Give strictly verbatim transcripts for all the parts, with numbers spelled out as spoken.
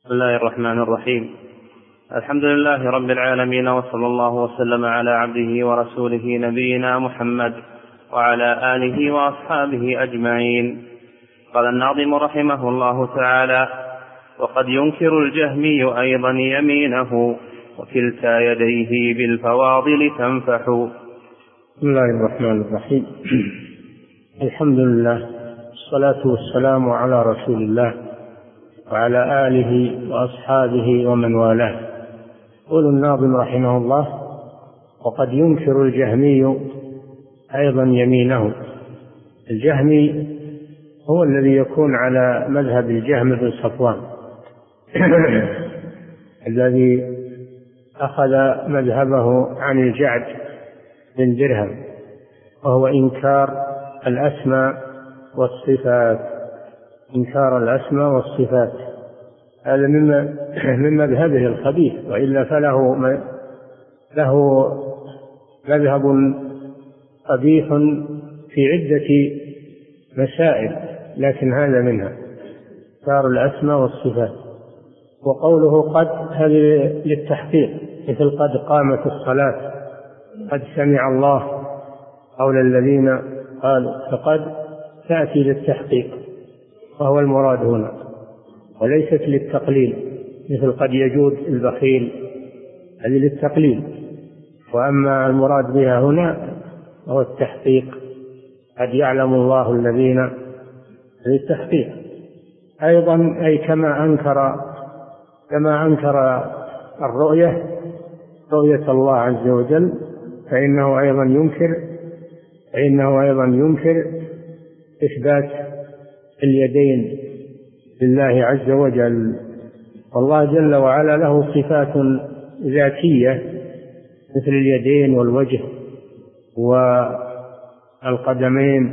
بسم الله الرحمن الرحيم. الحمد لله رب العالمين، وصلى الله وسلم على عبده ورسوله نبينا محمد وعلى آله وأصحابه أجمعين. قال الناظم رحمه الله تعالى: وقد ينكر الجهمي أيضا يمينه، وكلتا يديه بالفواضل تنفح. بسم الله الرحمن الرحيم. الحمد لله، الصلاة والسلام على رسول الله وعلى آله وأصحابه ومن والاه. يقول الناظم رحمه الله: وقد ينكر الجهمي أيضا يمينه. الجهمي هو الذي يكون على مذهب الجهم بن صفوان الذي أخذ مذهبه عن الجعد بن درهم، وهو إنكار الأسماء والصفات. إنكار الأسماء والصفات هذا من مذهبه الخبيث، وإلا فله له مذهب قبيح في عدة مسائل، لكن هذا منها إنكار الأسماء والصفات. وقوله قد هذه للتحقيق، مثل قد قامت الصلاة، قد سمع الله قول الذين قالوا، فقد تأتي للتحقيق وهو المراد هنا، وليست للتقليل، مثل قد يجود البخيل، هذه للتقليل. وأما المراد بها هنا هو التحقيق، قد يعلم الله الذين، للتحقيق. أيضا أي كما أنكر كما أنكر الرؤية رؤية الله عز وجل، فإنه أيضا ينكر فإنه أيضا ينكر إثبات اليدين لله عز وجل. والله جل وعلا له صفات ذاتية مثل اليدين والوجه والقدمين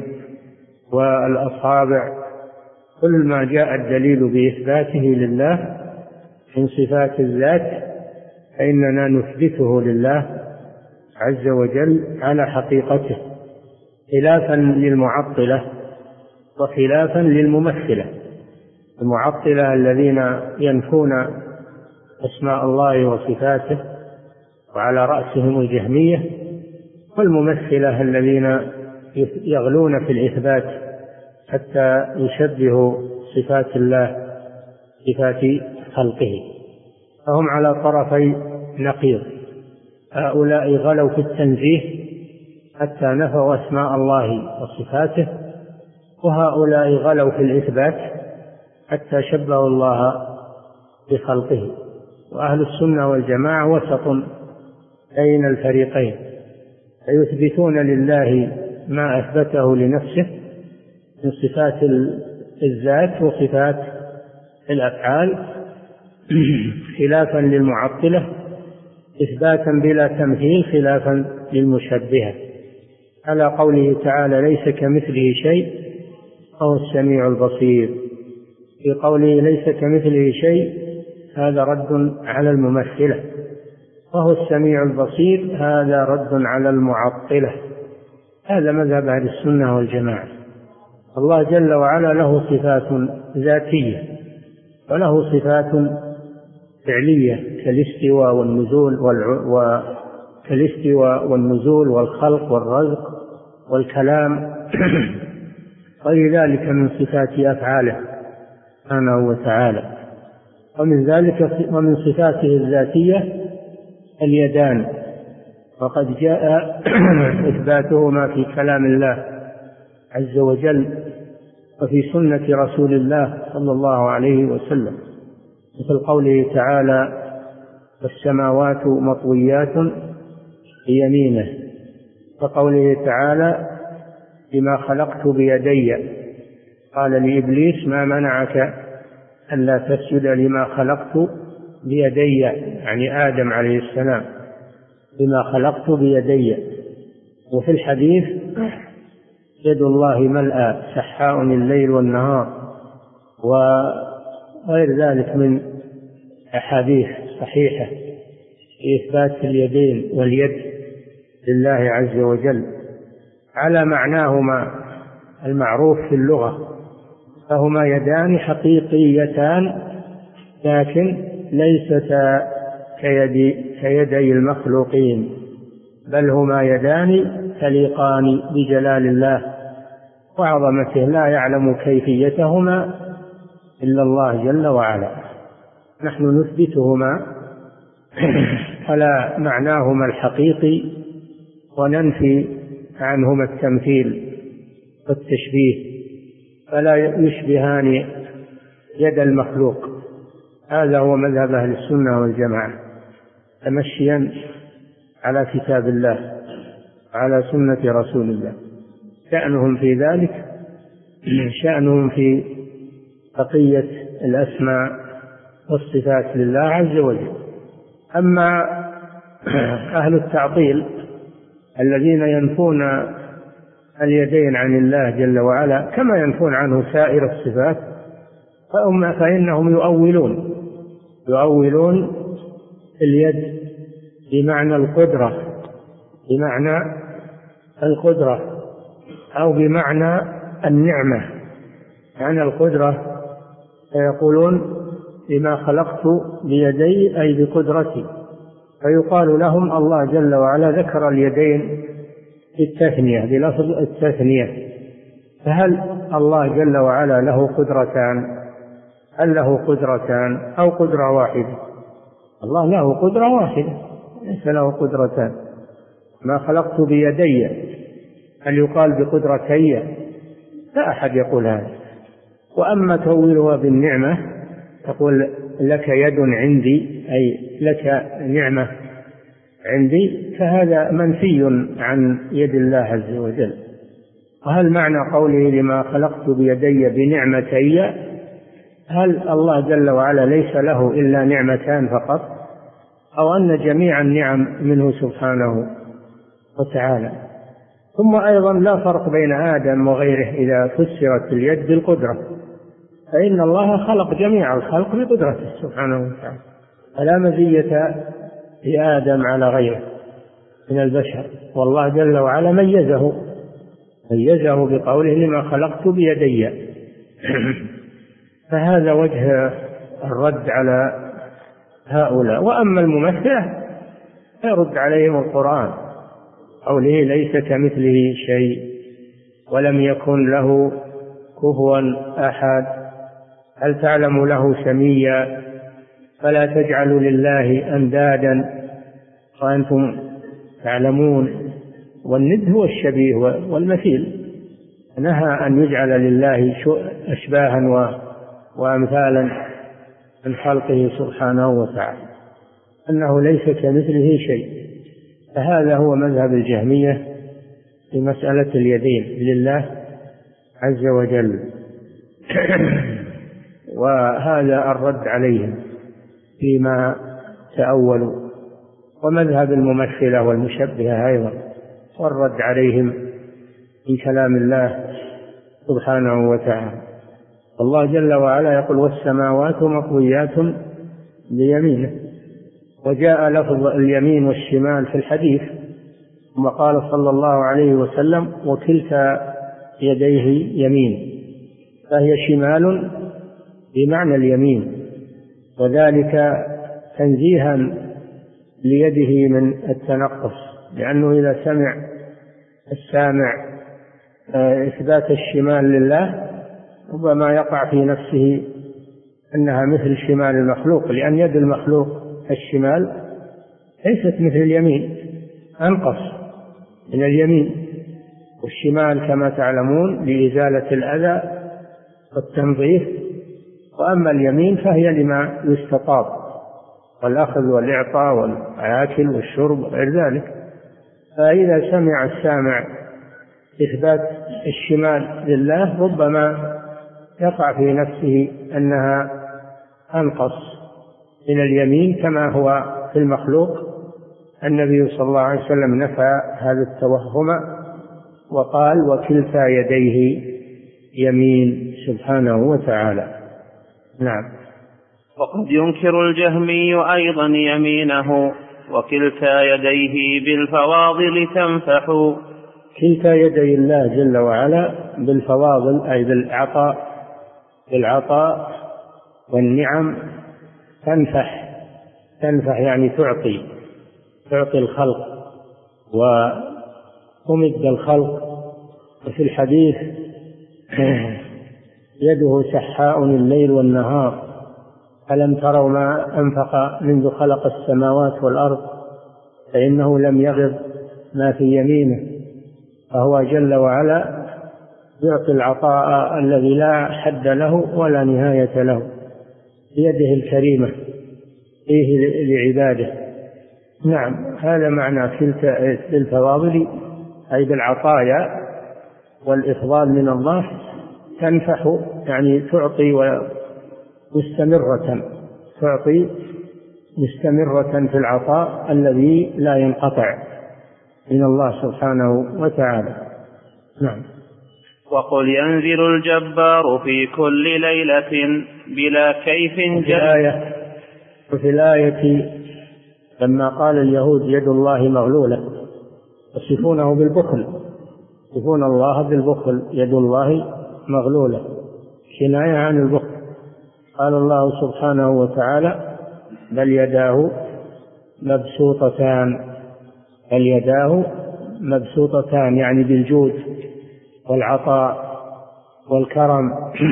والأصابع، كل ما جاء الدليل بإثباته لله من صفات الذات فإننا نثبته لله عز وجل على حقيقته، خلافا للمعطلة وخلافا للممثلة. المعطلة الذين ينفون أسماء الله وصفاته وعلى رأسهم الجهمية، والممثلة الذين يغلون في الإثبات حتى يشبهوا صفات الله صفات خلقه، فهم على طرفي نقيض. هؤلاء غلوا في التنزيه حتى نفوا أسماء الله وصفاته، وهؤلاء غلوا في الإثبات حتى شبهوا الله بخلقه. وأهل السنة والجماعة وسط بين الفريقين، فيثبتون لله ما أثبته لنفسه من صفات الذات وصفات الأفعال، خلافا للمعطلة، إثباتا بلا تمثيل خلافا للمشبهة، على قوله تعالى: ليس كمثله شيء وهو السميع البصير. في قوله ليس كمثله شيء هذا رد على الممثلة، وهو السميع البصير هذا رد على المعطلة. هذا مذهب أهل السنة والجماعة. الله جل وعلا له صفات ذاتية وله صفات فعلية كالاستواء والنزول والع... كالاستواء والنزول والخلق والرزق والكلام غير ذلك من صفات أفعاله سبحانه وتعالى. ومن ذلك ومن صفاته الذاتية اليدان، وقد جاء إثباتهما في كلام الله عز وجل وفي سنة رسول الله صلى الله عليه وسلم، مثل قوله تعالى: والسماوات مطويات بيمينه، وقوله تعالى: بما خلقت بيدي، قال لإبليس: ما منعك ألا تسجد لما خلقت بيدي، يعني آدم عليه السلام، بما خلقت بيدي. وفي الحديث: يد الله ملأى سحاء الليل والنهار، وغير ذلك من أحاديث صحيحة في إثبات اليدين واليد لله عز وجل على معناهما المعروف في اللغة، فهما يدان حقيقيتان لكن ليستا كيدي, كيدي المخلوقين، بل هما يدان تليقان بجلال الله وعظمته، لا يعلم كيفيتهما إلا الله جل وعلا. نحن نثبتهما على معناهما الحقيقي وننفي عنهما التمثيل والتشبيه، فلا يشبهان يد المخلوق. هذا هو مذهب أهل السنة والجماعة، تمشيا على كتاب الله على سنة رسول الله. شأنهم في ذلك شأنهم في بقية الأسماء والصفات لله عز وجل. أما أهل التعطيل الذين ينفون اليدين عن الله جل وعلا كما ينفون عنه سائر الصفات، فإنهم يؤولون يؤولون اليد بمعنى القدرة بمعنى القدرة أو بمعنى النعمة، معنى القدرة، فيقولون لما خلقت بيدي أي بقدرتي، فيقال لهم الله جل وعلا ذكر اليدين بالتثنية بلفظ التثنية، فهل الله جل وعلا له قدرتان؟ هل له قدرتان أو قدرة واحدة؟ الله له قدرة واحدة، ليس له قدرتان. ما خلقت بيدي هل يقال بقدرتي؟ لا أحد يقول هذا. وأما تؤويلها بالنعمة تقول لك يد عندي أي لك نعمة عندي، فهذا منفي عن يد الله عز وجل. وهل معنى قوله لما خلقت بيدي بنعمتي، هل الله جل وعلا ليس له إلا نعمتان فقط، أو أن جميع النعم منه سبحانه وتعالى؟ ثم أيضا لا فرق بين آدم وغيره إذا فسرت اليد بالقدرة، فإن الله خلق جميع الخلق بقدرته سبحانه وتعالى، فلا مزية لآدم على غيره من البشر، والله جل وعلا ميزه ميزه بقوله لما خلقت بيدي. فهذا وجه الرد على هؤلاء. وأما الممثلة يرد عليهم القرآن قوله ليس كمثله شيء ولم يكن له كفوا أحد، هل تعلم له سميا، فلا تجعلوا لله أندادا وأنتم تعلمون. والند هو الشبيه والمثيل، نهى أن يجعل لله أشباها وأمثالا من خلقه سبحانه وتعالى، أنه ليس كمثله شيء. فهذا هو مذهب الجهمية في مسألة اليدين لله عز وجل. وهذا الرد عليهم فيما تأولوا، ومذهب الممثلة والمشبهة أيضا، والرد عليهم في كلام الله سبحانه وتعالى. الله جل وعلا يقول والسماوات مطويات بيمينه، وجاء لفظ اليمين والشمال في الحديث، وقال صلى الله عليه وسلم وكلتا يديه يمين، فهي شمال بمعنى اليمين، وذلك تنزيها ليده من التنقص، لأنه إذا سمع السامع إثبات الشمال لله ربما يقع في نفسه أنها مثل شمال المخلوق، لأن يد المخلوق الشمال ليست مثل اليمين، أنقص من اليمين. والشمال كما تعلمون لإزالة الأذى والتنظيف، وأما اليمين فهي لما يستطاب، والأخذ والإعطاء والآكل والشرب وغير ذلك. فإذا سمع السامع إثبات الشمال لله ربما يقع في نفسه أنها أنقص من اليمين كما هو في المخلوق. النبي صلى الله عليه وسلم نفى هذا التوهم وقال وكلتا يديه يمين سبحانه وتعالى. نعم. وقد ينكر الجهمي أيضا يمينه وكلتا يديه بالفواضل تنفح. كلتا يدي الله جل وعلا بالفواضل أي بالعطاء بالعطاء والنعم تنفح تنفح يعني تعطي تعطي الخلق وتمد الخلق. وفي الحديث يده سحاء الليل والنهار، ألم تروا ما أنفق منذ خلق السماوات والأرض فإنه لم يغض ما في يمينه. فهو جل وعلا يعطي العطاء الذي لا حد له ولا نهاية له بيده الكريمة فيه لعباده. نعم، هذا معنى كلتا الفواضل، أي بالعطايا والإفضال من الله. تنفح يعني تعطي مستمرة، تعطي مستمرة في العطاء الذي لا ينقطع من الله سبحانه وتعالى. نعم. وقل ينزل الجبار في كل ليلة بلا كيف جل. في الآية وفي الآية لما قال اليهود يد الله مغلولة يصفونه بالبخل، يصفون الله بالبخل، يد الله مغلولة كناية عن البخل. قال الله سبحانه وتعالى بل يداه مبسوطتان، بل يداه مبسوطتان يعني بالجود والعطاء والكرم.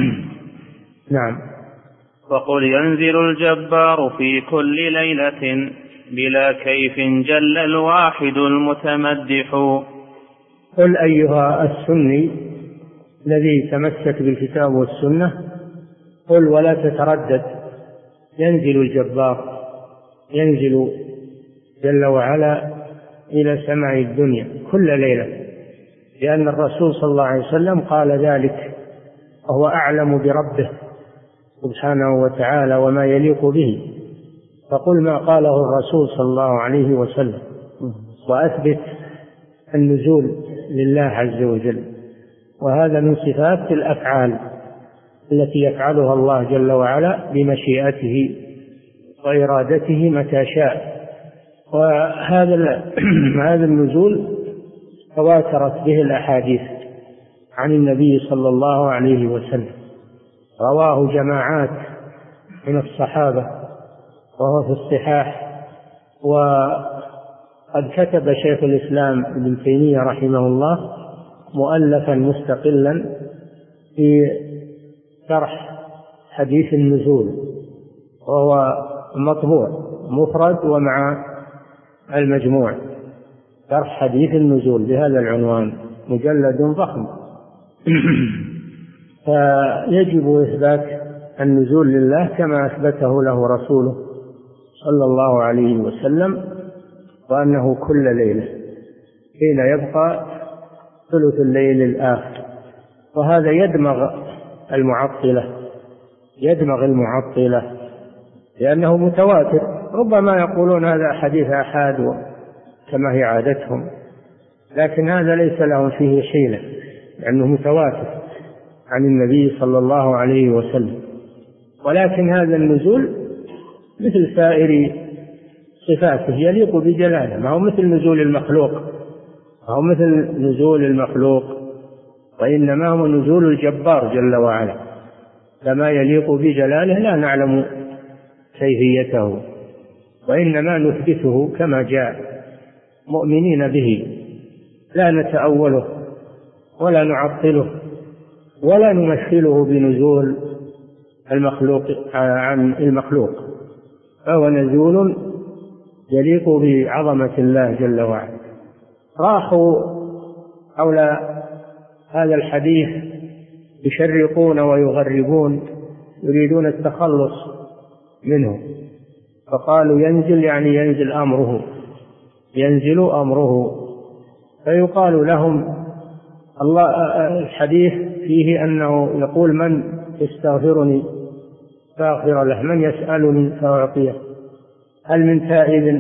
نعم. وقل ينزل الجبار في كل ليلة بلا كيف جل الواحد المتمدح. قل أيها السني الذي تمسك بالكتاب والسنة، قل ولا تتردد، ينزل الجبار، ينزل جل وعلا إلى سماء الدنيا كل ليلة، لأن الرسول صلى الله عليه وسلم قال ذلك وهو أعلم بربه سبحانه وتعالى وما يليق به. فقل ما قاله الرسول صلى الله عليه وسلم وأثبت النزول لله عز وجل. وهذا من صفات الأفعال التي يفعلها الله جل وعلا بمشيئته وإرادته متى شاء. وهذا هذا النزول تواترت به الأحاديث عن النبي صلى الله عليه وسلم، رواه جماعات من الصحابة وهو في الصحاح. وقد كتب شيخ الإسلام ابن تيمية رحمه الله مؤلفا مستقلا في شرح حديث النزول، وهو مطبوع مفرد ومع المجموع، شرح حديث النزول بهذا العنوان، مجلد ضخم. فيجب إثبات النزول لله كما أثبته له رسوله صلى الله عليه وسلم، وأنه كل ليلة حين يبقى ثلث الليل الآخر. وهذا يدمغ المعطلة يدمغ المعطلة لأنه متواتر. ربما يقولون هذا حديث أحاد كما هي عادتهم، لكن هذا ليس لهم فيه حيلة لأنه متواتر عن النبي صلى الله عليه وسلم. ولكن هذا النزول مثل سائر صفاته يليق بجلاله، ما هو مثل نزول المخلوق ما هو مثل نزول المخلوق وإنما هو نزول الجبار جل وعلا، لما يليق بجلاله لا نعلم كيفيته، وإنما نثبته كما جاء مؤمنين به، لا نتأوله ولا نعطله ولا نمثله بنزول المخلوق عن المخلوق، فهو نزول يليق بعظمة الله جل وعلا. راحوا حول هذا الحديث يشرقون ويغربون يريدون التخلص منه، فقالوا ينزل يعني ينزل أمره ينزل أمره فيقال لهم الله الحديث فيه أنه يقول من يستغفرني فأغفر له، من يسألني فأعطيه، هل من تائب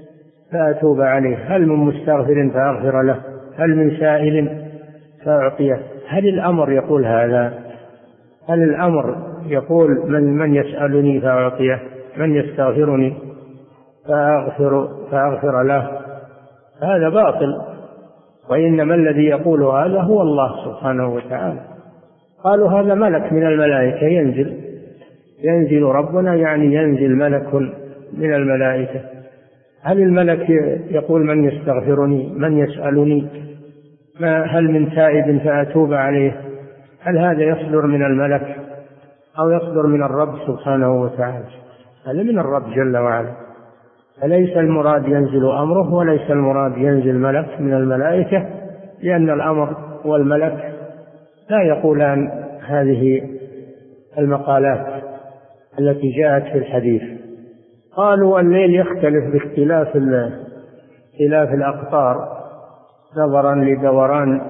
فأتوب عليه، هل من مستغفر فأغفر له، هل من سائل فأعطيه. هل الأمر يقول هذا؟ هل الأمر يقول من من يسألني فأعطيه، من يستغفرني فأغفر فأغفر له؟ هذا باطل، وإنما الذي يقول هذا هو الله سبحانه وتعالى. قالوا هذا ملك من الملائكة ينزل ينزل ربنا يعني ينزل ملك من الملائكة. هل الملك يقول من يستغفرني، من يسألني، ما هل من تائب فأتوب عليه؟ هل هذا يصدر من الملك أو يصدر من الرب سبحانه وتعالى؟ هذا من الرب جل وعلا. فليس المراد ينزل أمره، وليس المراد ينزل ملك من الملائكة، لأن الأمر والملك لا يقولان هذه المقالات التي جاءت في الحديث. قالوا الليل يختلف باختلاف اختلاف الأقطار نظرا لدوران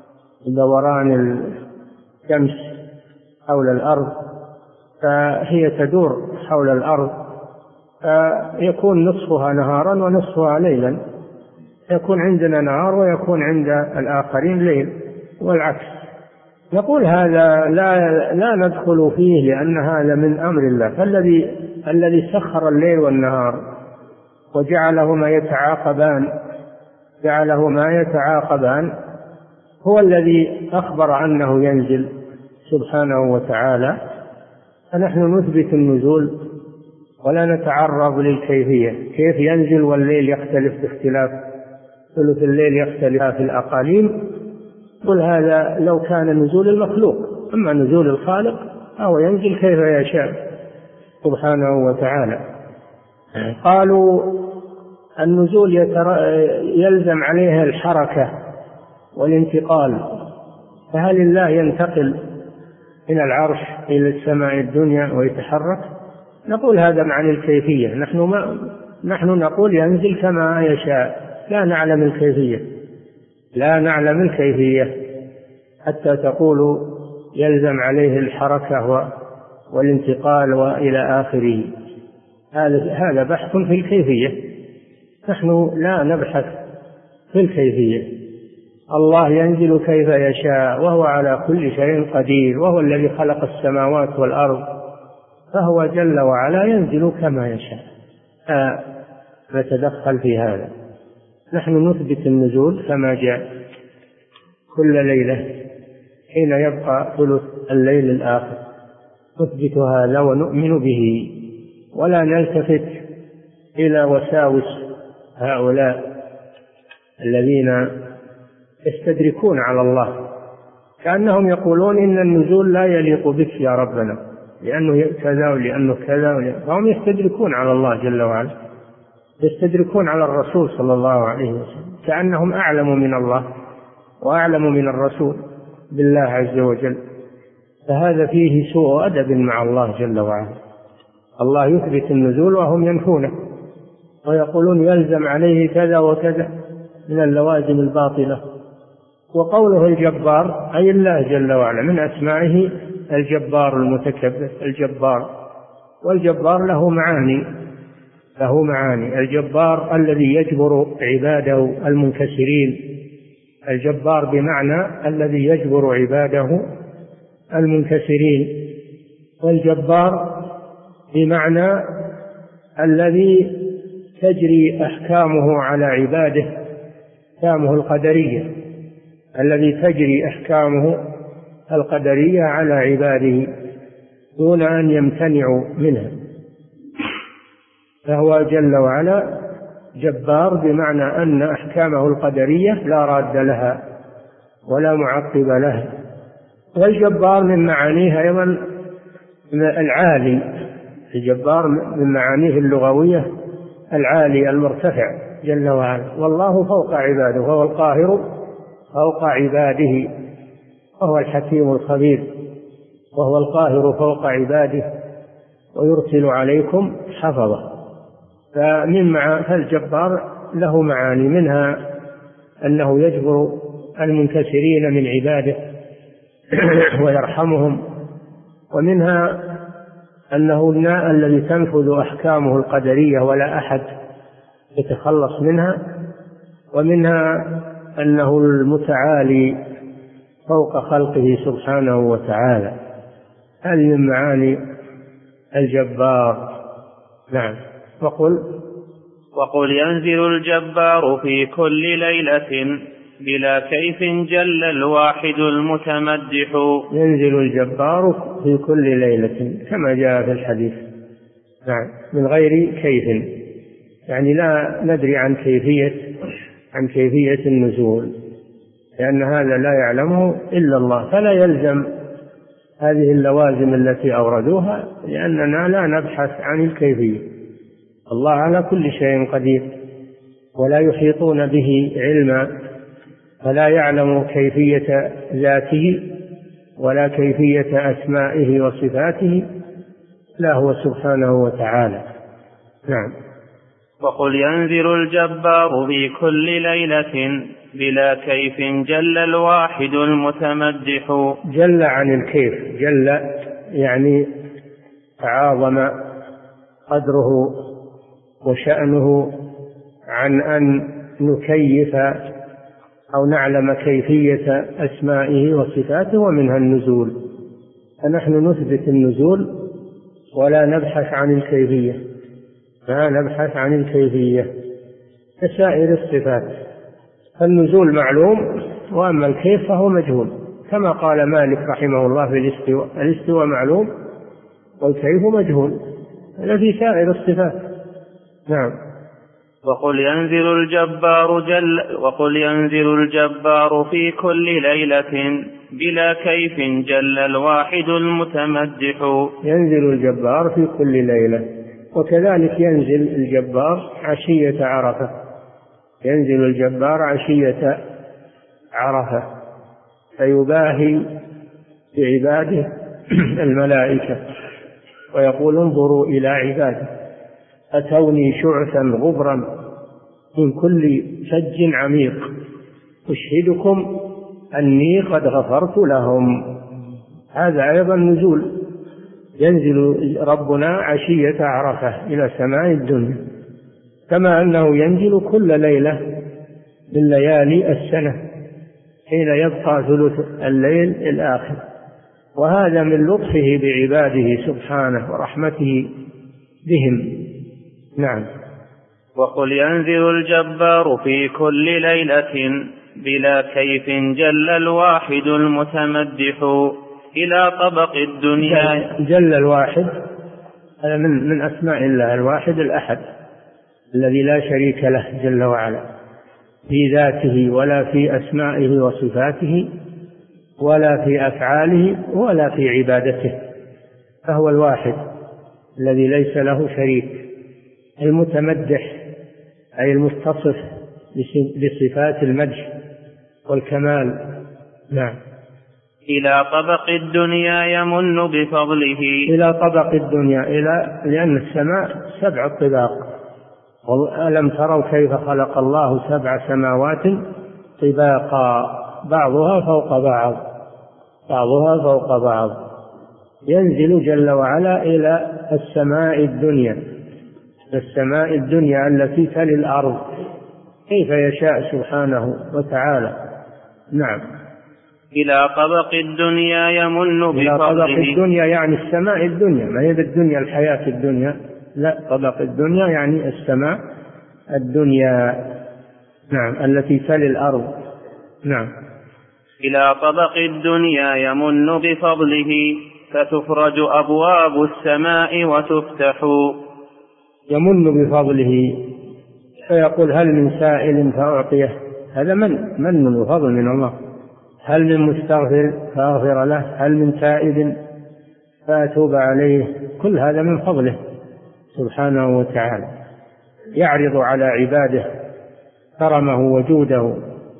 دوران الشمس حول الأرض، فهي تدور حول الأرض، فيكون نصفها نهارا ونصفها ليلا، يكون عندنا نهار ويكون عند الآخرين ليل والعكس. نقول هذا لا لا ندخل فيه، لأن هذا من أمر الله. فالذي الذي سخر الليل والنهار وجعلهما يتعاقبان جعلهما يتعاقبان هو الذي أخبر أنه ينزل سبحانه وتعالى. فنحن نثبت النزول ولا نتعرض للكيفية، كيف ينزل والليل يختلف باختلاف ثلث الليل يختلف في الأقاليم. قل هذا لو كان نزول المخلوق، أما نزول الخالق أو ينزل كيف يشاء سبحانه وتعالى. قالوا النزول يلزم عليها الحركة والانتقال، فهل الله ينتقل من العرش إلى السماء الدنيا ويتحرك؟ نقول هذا معنى الكيفية. نحن, ما نحن نقول ينزل كما يشاء، لا نعلم الكيفية لا نعلم الكيفية حتى تقولوا يلزم عليه الحركة والانتقال وإلى آخره. هذا هذا بحث في الكيفية، نحن لا نبحث في الكيفية. الله ينزل كيف يشاء وهو على كل شيء قدير، وهو الذي خلق السماوات والأرض، فهو جل وعلا ينزل كما يشاء. نتدخل في هذا. نحن نثبت النزول كما جاء كل ليلة حين يبقى ثلث الليل الآخر، نثبت هذا ونؤمن به، ولا نلتفت إلى وساوس هؤلاء الذين يستدركون على الله، كأنهم يقولون إن النزول لا يليق بك يا ربنا لأنه كذا ولأنه كذا، فهم يستدركون على الله جل وعلا، يستدركون على الرسول صلى الله عليه وسلم، كأنهم أعلم من الله وأعلم من الرسول بالله عز وجل. فهذا فيه سوء أدب مع الله جل وعلا. الله يثبت النزول وهم ينفونه ويقولون يلزم عليه كذا وكذا من اللوازم الباطلة. وقوله الجبار أي الله جل وعلا من أسمائه الجبار المتكبر الجبار، والجبار له معاني له معاني الجبار الذي يجبر عباده المنكسرين، الجبار بمعنى الذي يجبر عباده المنكسرين، والجبار بمعنى الذي تجري أحكامه على عباده، أحكامه القدرية، الذي تجري أحكامه القدرية على عباده دون أن يمتنعوا منها. فهو جل وعلا جبار بمعنى أن أحكامه القدرية لا راد لها ولا معقب لها. والجبار من معانيه أيضا العالي، الجبار من معانيه اللغوية العالي المرتفع جل وعلا. والله فوق عباده، وهو القاهر فوق عباده، وهو الحكيم الخبير، وهو القاهر فوق عباده ويرسل عليكم حفظه. فمن مع فالجبار له معاني، منها أنه يجبر المنكسرين من عباده ويرحمهم، ومنها أنه الماء الذي تنفذ أحكامه القدرية ولا أحد يتخلص منها، ومنها أنه المتعالي فوق خلقه سبحانه وتعالى. هذه من معاني الجبار. نعم. وقل وقل ينزل الجبار في كل ليلة بلا كيف جل الواحد المتمدح. ينزل الجبار في كل ليلة كما جاء في الحديث، نعم، من غير كيف، يعني لا ندري عن كيفية عن كيفية النزول، لأن هذا لا يعلمه إلا الله، فلا يلزم هذه اللوازم التي أوردوها، لأننا لا نبحث عن الكيفية. الله على كل شيء قدير ولا يحيطون به علما، فلا يعلم كيفية ذاته ولا كيفية أسمائه وصفاته، لا هو سبحانه وتعالى. نعم. وقل ينزل الجبار في كل ليلة بلا كيف جل الواحد المتمدح. جل عن الكيف، جل يعني تعاظم قدره وشأنه عن أن نكيف أو نعلم كيفية أسمائه وصفاته، ومنها النزول، فنحن نثبت النزول ولا نبحث عن الكيفية، لا نبحث عن الكيفية كسائر الصفات. فالنزول معلوم، وأما الكيف فهو مجهول، كما قال مالك رحمه الله في الاستواء: الاستواء معلوم والكيف مجهول، هذا في سائر الصفات. نعم. وقل ينزل الجبار جل وقل ينزل الجبار في كل ليلة بلا كيف جل الواحد المتمدح. ينزل الجبار في كل ليلة، وكذلك ينزل الجبار عشية عرفة، ينزل الجبار عشية عرفة فيباهي بعباده الملائكة ويقول: انظروا إلى عبادي أتوني شعثا غبرا من كل فج عميق أشهدكم أني قد غفرت لهم. هذا أيضا نزول، ينزل ربنا عشية عرفة إلى سماء الدنيا، كما أنه ينزل كل ليلة من ليالي السنة حين يبقى ثلث الليل الآخر، وهذا من لطفه بعباده سبحانه ورحمته بهم. نعم. وقل ينزل الجبار في كل ليلة بلا كيف جل الواحد المتمدح إلى طبق الدنيا. جل الواحد هذا من, من أسماء الله، الواحد الأحد الذي لا شريك له جل وعلا في ذاته ولا في أسمائه وصفاته ولا في أفعاله ولا في عبادته، فهو الواحد الذي ليس له شريك، المتمدح أي المتصف بصفات المدح والكمال. نعم. إلى طبق الدنيا يمن بفضله. إلى طبق الدنيا، إلى لأن السماء سبع طباق، ألم تروا كيف خلق الله سبع سماوات طباقا بعضها فوق بعض بعضها فوق بعض. ينزل جل وعلا إلى السماء الدنيا، السماء الدنيا التي تلي الأرض كيف يشاء سبحانه وتعالى. نعم. إلى طبق الدنيا يمن بفضله. إلى طبق الدنيا يعني السماء الدنيا، ما هي بالدنيا الحياة الدنيا، لا، طبق الدنيا يعني السماء الدنيا، نعم، التي تلي الأرض. نعم. إلى طبق الدنيا يمن بفضله فتفرج أبواب السماء وتفتح. يمن بفضله فيقول: هل من سائل فأعطيه، هذا من من وفضل من الله. هل من مستغفر فأغفر له، هل من تائب فأتوب عليه، كل هذا من فضله سبحانه وتعالى. يعرض على عباده كرمه وجوده،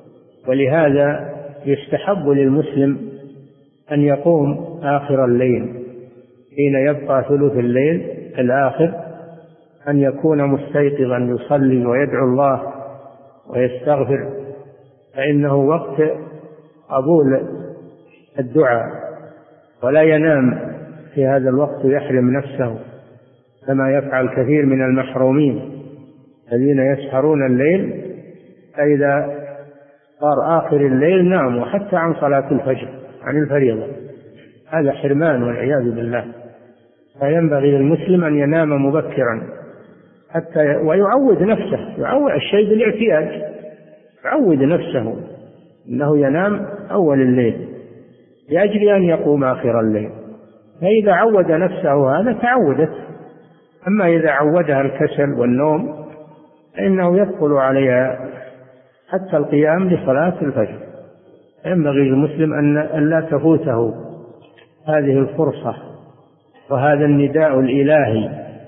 ولهذا يستحب للمسلم أن يقوم آخر الليل حين يبقى ثلث الليل الآخر، أن يكون مستيقظا يصلي ويدعو الله ويستغفر، فإنه وقت قبول الدعاء، ولا ينام في هذا الوقت يحرم نفسه كما يفعل كثير من المحرومين الذين يسهرون الليل، فإذا صار آخر الليل ناموا حتى عن صلاة الفجر، عن الفريضة. هذا حرمان والعياذ بالله. فينبغي للمسلم أن ينام مبكرا حتى ويعود نفسه، يعود الشيء بالاعتياد، يعود نفسه إنه ينام أول الليل لأجل أن يقوم آخر الليل، فإذا عود نفسه هذا تعودت. أما إذا عودها الكسل والنوم فإنه يثقل عليها حتى القيام لصلاة الفجر. ينبغي للمسلم أن لا تفوته هذه الفرصة وهذا النداء الإلهي،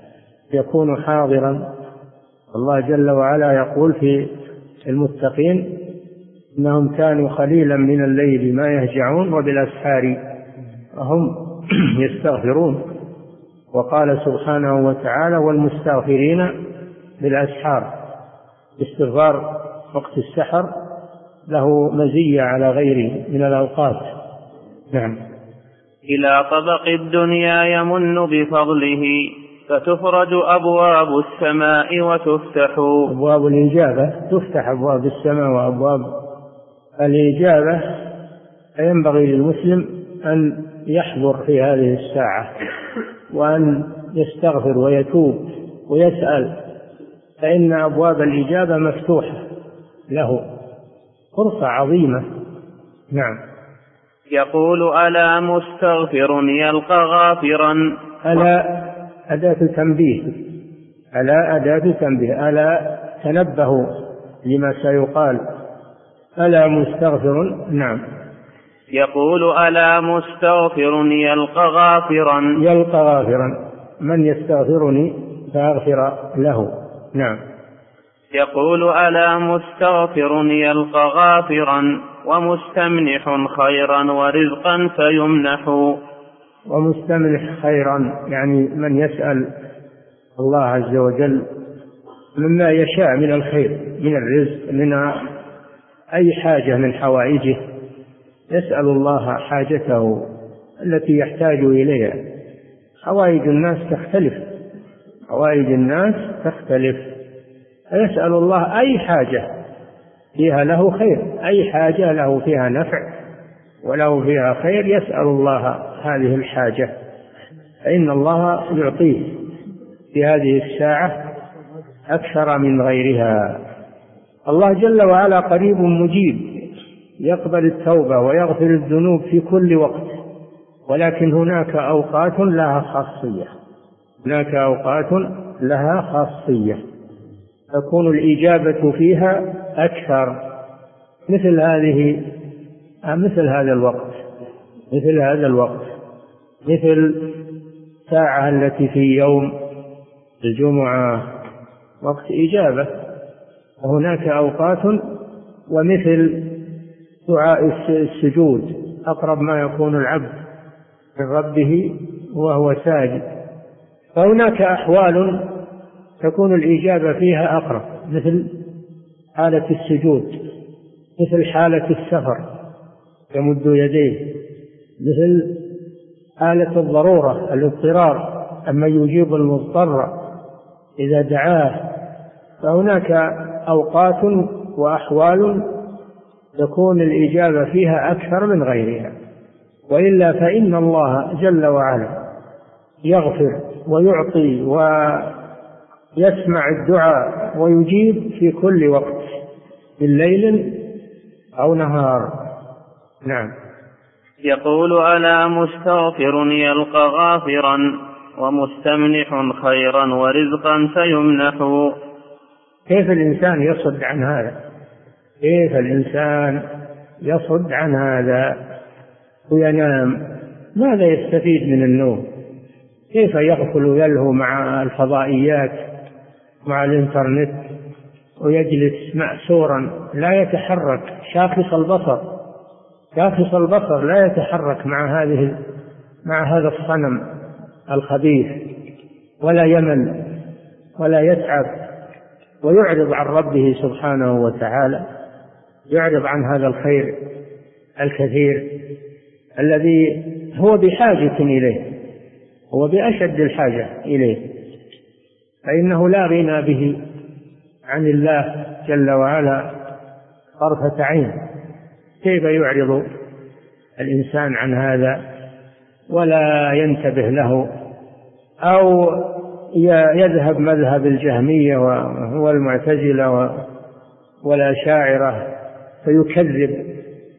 يكون حاضرا. الله جل وعلا يقول في المتقين إنهم كانوا قليلا من الليل ما يهجعون وبالأسحار هم يستغفرون. وقال سبحانه وتعالى والمستغفرين بالأسحار. استغفار وقت السحر له مزية على غيره من الأوقات. نعم. إلى طبق الدنيا يمن بفضله فتفرج أبواب السماء وتفتح أبواب الإجابة، تفتح أبواب السماء وأبواب الإجابة. فينبغي للمسلم أن يحضر في هذه الساعة وأن يستغفر ويتوب ويسأل، فإن أبواب الإجابة مفتوحة له، فرصة عظيمة. نعم. يقول ألا مستغفر يلقى غافرا. ألا أداة تنبيه، ألا أداة تنبيه، ألا تنبهوا لما سيقال. ألا مستغفر. نعم. يقول ألا مستغفر يلقى غافرا. يلقى غافرا، من يستغفرني فأغفر له. نعم. يقول ألا مستغفر يلقى غافرا ومستمنح خيرا ورزقا فيمنح. ومستمنح خيرا يعني من يسأل الله عز وجل مما يشاء من الخير، من الرزق، من أي حاجة من حوائجه، يسأل الله حاجته التي يحتاج إليها. حوائج الناس تختلف، حوائج الناس تختلف، فيسأل الله أي حاجة فيها له خير، أي حاجة له فيها نفع وله فيها خير، يسأل الله هذه الحاجة، فإن الله يعطيه في هذه الساعة أكثر من غيرها. الله جل وعلا قريب مجيب، يقبل التوبة ويغفر الذنوب في كل وقت، ولكن هناك أوقات لها خاصية، هناك أوقات لها خاصية تكون الإجابة فيها أكثر، مثل هذه مثل هذا الوقت مثل هذا الوقت مثل الساعة التي في يوم الجمعة وقت إجابة، وهناك أوقات ومثل دعاء السجود أقرب ما يكون العبد من ربه وهو ساجد، فهناك أحوال تكون الإجابة فيها أقرب، مثل حالة السجود، مثل حالة السفر يمد يديه، مثل حالة الضرورة الاضطرار أما يجيب المضطر إذا دعاه. فهناك أوقات وأحوال تكون الإجابة فيها أكثر من غيرها، وإلا فإن الله جل وعلا يغفر ويعطي ويسمع الدعاء ويجيب في كل وقت، بالليل أو نهار. نعم. يقول ألا مستغفر يلقى غافرا ومستمنح خيرا ورزقا فيمنح. كيف الإنسان يصد عن هذا؟ كيف الإنسان يصد عن هذا وينام؟ ماذا يستفيد من النوم؟ كيف يغفل ويلهو مع الفضائيات مع الإنترنت ويجلس مأسورا لا يتحرك، شاخص البصر شاخص البصر لا يتحرك مع هذه مع هذا الصنم الخبيث، ولا يمل ولا يتعب، ويعرض عن ربه سبحانه وتعالى، يعرض عن هذا الخير الكثير الذي هو بحاجة إليه، هو بأشد الحاجة إليه، فإنه لا غنى به عن الله جل وعلا طرفة عين. كيف يعرض الإنسان عن هذا ولا ينتبه له، أو يذهب مذهب الجهمية والمعتزلة والأشاعرة فيكذب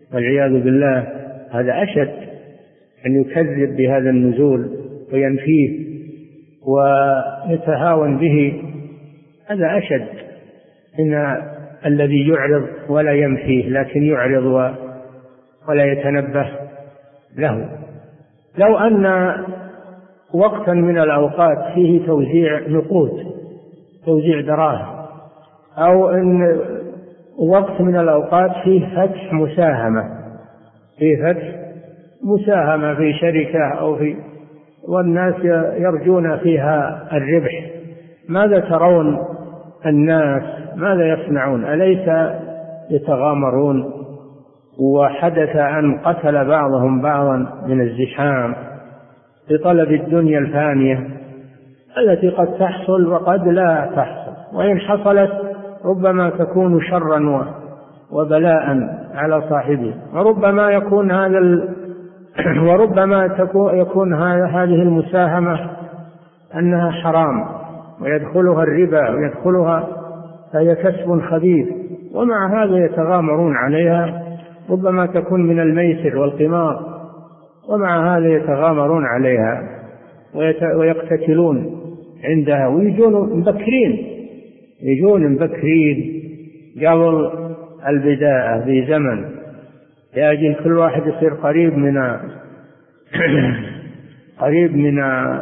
والعياذ بالله، هذا أشد أن يكذب بهذا النزول وينفيه ويتهاون به، هذا أشد من الذي يعرض ولا ينفيه لكن يعرض ولا يتنبه له. لو أن وقتا من الأوقات فيه توزيع نقود، توزيع دراهم، أو أن وقت من الأوقات فيه فتح مساهمة، فيه فتح مساهمة في شركة أو في والناس يرجون فيها الربح، ماذا ترون الناس ماذا يصنعون؟ أليس يتغامرون؟ وحدث أن قتل بعضهم بعضا من الزحام لطلب الدنيا الفانية التي قد تحصل وقد لا تحصل، وإن حصلت ربما تكون شرا وبلاء على صاحبه، وربما يكون هذا ال... وربما يكون هذه المساهمة أنها حرام ويدخلها الربا ويدخلها فهي كسب خبيث، ومع هذا يتغامرون عليها، ربما تكون من الميسر والقمار، ومع هذا يتغامرون عليها ويقتتلون عندها، ويجون مبكرين يجون مبكرين قبل البداية بزمن، يجي كل واحد يصير قريب من قريب من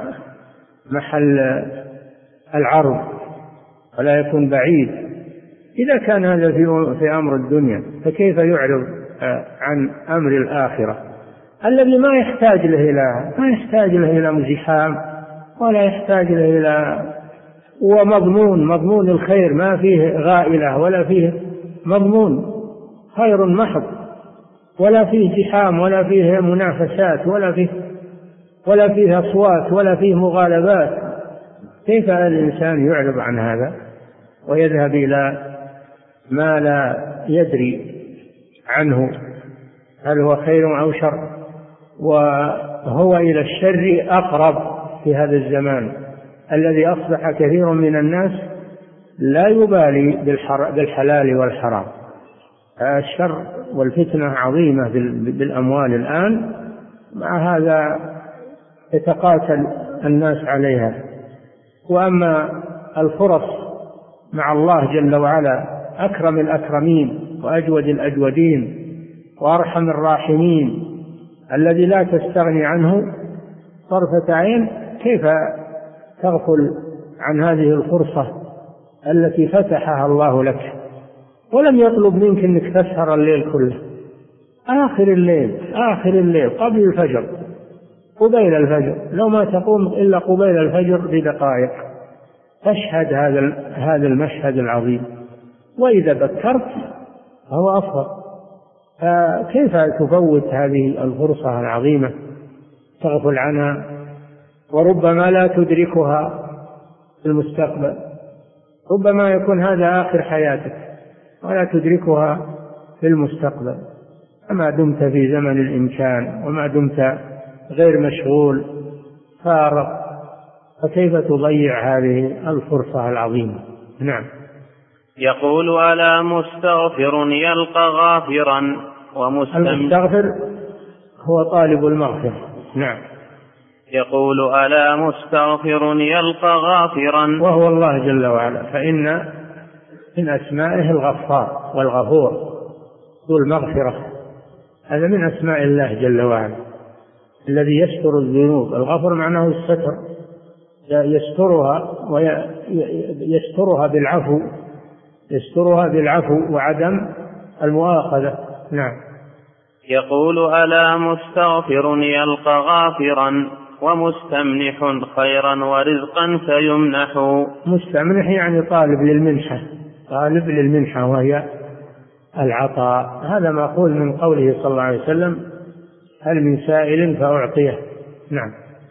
محل العرض ولا يكون بعيد. إذا كان هذا في في أمر الدنيا فكيف يعرض عن أمر الآخرة الذي ما يحتاج له إلى ما يحتاج له إلى مزحام ولا يحتاج له إلى، ومضمون مضمون الخير، ما فيه غائلة ولا فيه مضمون خير محض، ولا فيه زحام ولا فيه منافسات ولا فيه ولا فيه أصوات ولا فيه مغالبات. كيف الإنسان يعرض عن هذا ويذهب إلى ما لا يدري عنه هل هو خير أو شر؟ وهو إلى الشر أقرب في هذا الزمان الذي أصبح كثير من الناس لا يبالي بالحلال والحرام. الشر والفتنة عظيمة بالأموال الآن، مع هذا يتقاتل الناس عليها. وأما الفرص مع الله جل وعلا أكرم الأكرمين وأجود الأجودين وأرحم الراحمين الذي لا تستغني عنه طرفة عين، كيف تغفل عن هذه الفرصة التي فتحها الله لك؟ ولم يطلب منك أنك تسهر الليل كله، آخر الليل آخر الليل قبل الفجر قبيل الفجر، لو ما تقوم إلا قبيل الفجر بدقائق تشهد هذا هذا المشهد العظيم، وإذا بكرت فهو أفضل. فكيف تفوت هذه الفرصة العظيمة تغفل عنها، وربما لا تدركها في المستقبل، ربما يكون هذا آخر حياتك ولا تدركها في المستقبل، وما دمت في زمن الإمكان وما دمت غير مشغول فارغ، فكيف تضيع هذه الفرصة العظيمة؟ نعم. يقول: ألا مستغفر يلقى غافرا ومستغفر. المستغفر هو طالب المغفرة. نعم. يقول: ألا مستغفر يلقى غافرا، وهو الله جل وعلا، فإن من أسمائه الغفار والغفور ذو المغفرة، هذا من أسماء الله جل وعلا الذي يستر الذنوب. الغفر معناه الستر، يسترها ويسترها بالعفو، يسترها بالعفو وعدم المؤاخذة. نعم. يقول: ألا مستغفر يلقى غافرا ومستمنح خيرا ورزقا فيمنح. مستمنح يعني طالب للمنحة، طالب للمنحة وهي العطاء. هذا مأخوذ من قوله صلى الله عليه وسلم: هل من سائل فأعطيه. نعم.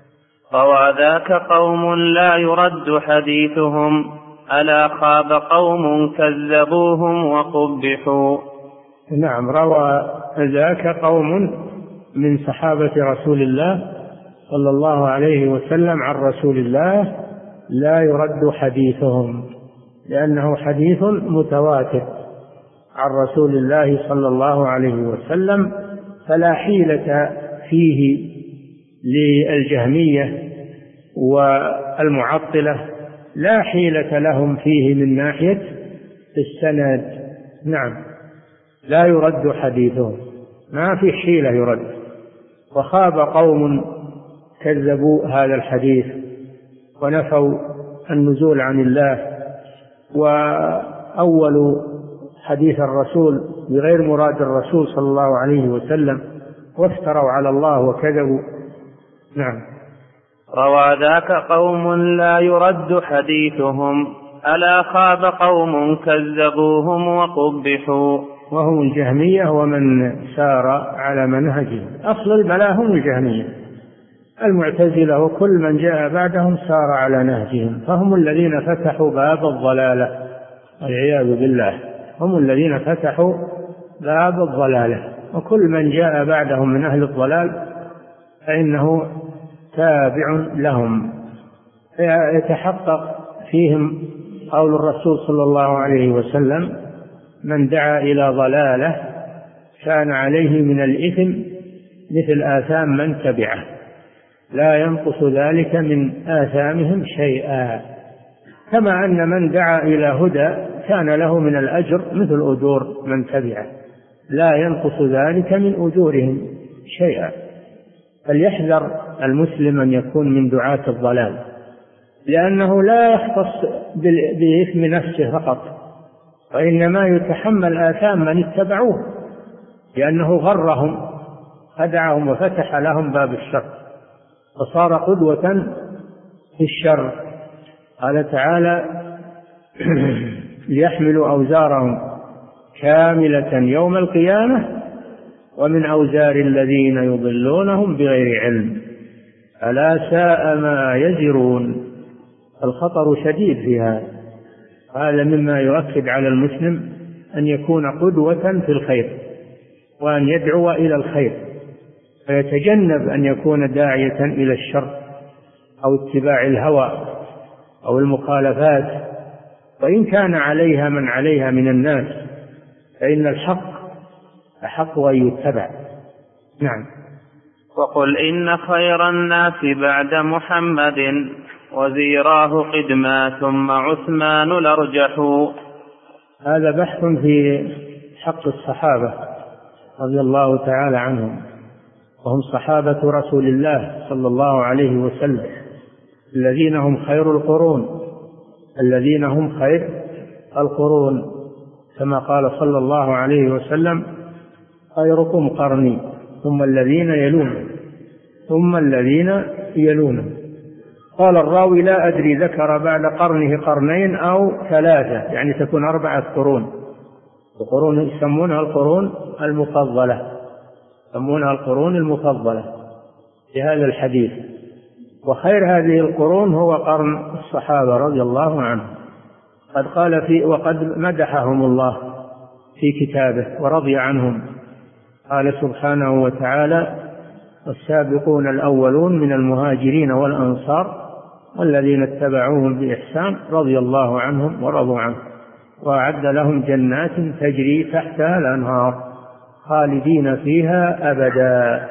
وذاك قوم لا يرد حديثهم، ألا خاب قوم كذبوهم وقبحوا. نعم. روى ذاك قوم من صحابة رسول الله صلى الله عليه وسلم عن رسول الله لا يرد حديثهم، لأنه حديث متواتر عن رسول الله صلى الله عليه وسلم، فلا حيلة فيه للجهمية والمعطلة، لا حيلة لهم فيه من ناحية السند. نعم، لا يرد حديثهم، ما في حيلة يرد. وخاب قوم كذبوا هذا الحديث ونفوا النزول عن الله وأول حديث الرسول بغير مراد الرسول صلى الله عليه وسلم، وافتروا على الله وكذبوا. نعم. روى ذاك قوم لا يرد حديثهم، ألا خاب قوم كذبوهم وقبحوا. وهم الجهمية ومن سار على منهجهم. أصل البلاء هم الجهمية، المعتزلة وكل من جاء بعدهم سار على نهجهم، فهم الذين فتحوا باب الضلالة والعياذ بالله، هم الذين فتحوا باب الضلالة، وكل من جاء بعدهم من أهل الضلال فإنه تابع لهم. يتحقق فيهم قول الرسول صلى الله عليه وسلم: من دعا إلى ضلالة كان عليه من الإثم مثل آثام من تبعه، لا ينقص ذلك من آثامهم شيئا، كما أن من دعا إلى هدى كان له من الأجر مثل أجور من تبعه، لا ينقص ذلك من أجورهم شيئا. فليحذر المسلم أن يكون من دعاة الضلال، لأنه لا يختص بإثم نفسه فقط، وإنما يتحمل آثام من اتبعوه، لأنه غرهم خدعهم وفتح لهم باب الشر فصار قدوة في الشر. قال تعالى: ليحملوا أوزارهم كاملة يوم القيامة ومن أوزار الذين يضلونهم بغير علم ألا ساء ما يزرون. الخطر شديد في هذا، هذا مما يؤكد على المسلم أن يكون قدوة في الخير وأن يدعو إلى الخير، فيتجنب أن يكون داعية إلى الشر أو اتباع الهوى أو المخالفات، وإن كان عليها من عليها من الناس فإن الحق أحق أن يتبع. نعم. وقل إن خير الناس بعد محمد وزيراه قدما ثم عثمان الأرجح. هذا بحث في حق الصحابة رضي الله تعالى عنهم، وهم صحابة رسول الله صلى الله عليه وسلم الذين هم خير القرون، الذين هم خير القرون كما قال صلى الله عليه وسلم: خيركم قرني ثم الذين يلونهم ثم الذين يلونهم. قال الراوي: لا أدري ذكر بعد قرنه قرنين أو ثلاثة، يعني تكون أربعة قرون. القرون يسمونها القرون المفضلة، يسمونها القرون المفضلة في هذا الحديث. وخير هذه القرون هو قرن الصحابة رضي الله عنهم. قد قال في وقد مدحهم الله في كتابه ورضي عنهم. قال سبحانه وتعالى: والسابقون الأولون من المهاجرين والأنصار والذين اتبعوهم بإحسان رضي الله عنهم ورضوا عنه وأعد لهم جنات تجري تحتها الأنهار خالدين فيها أبدا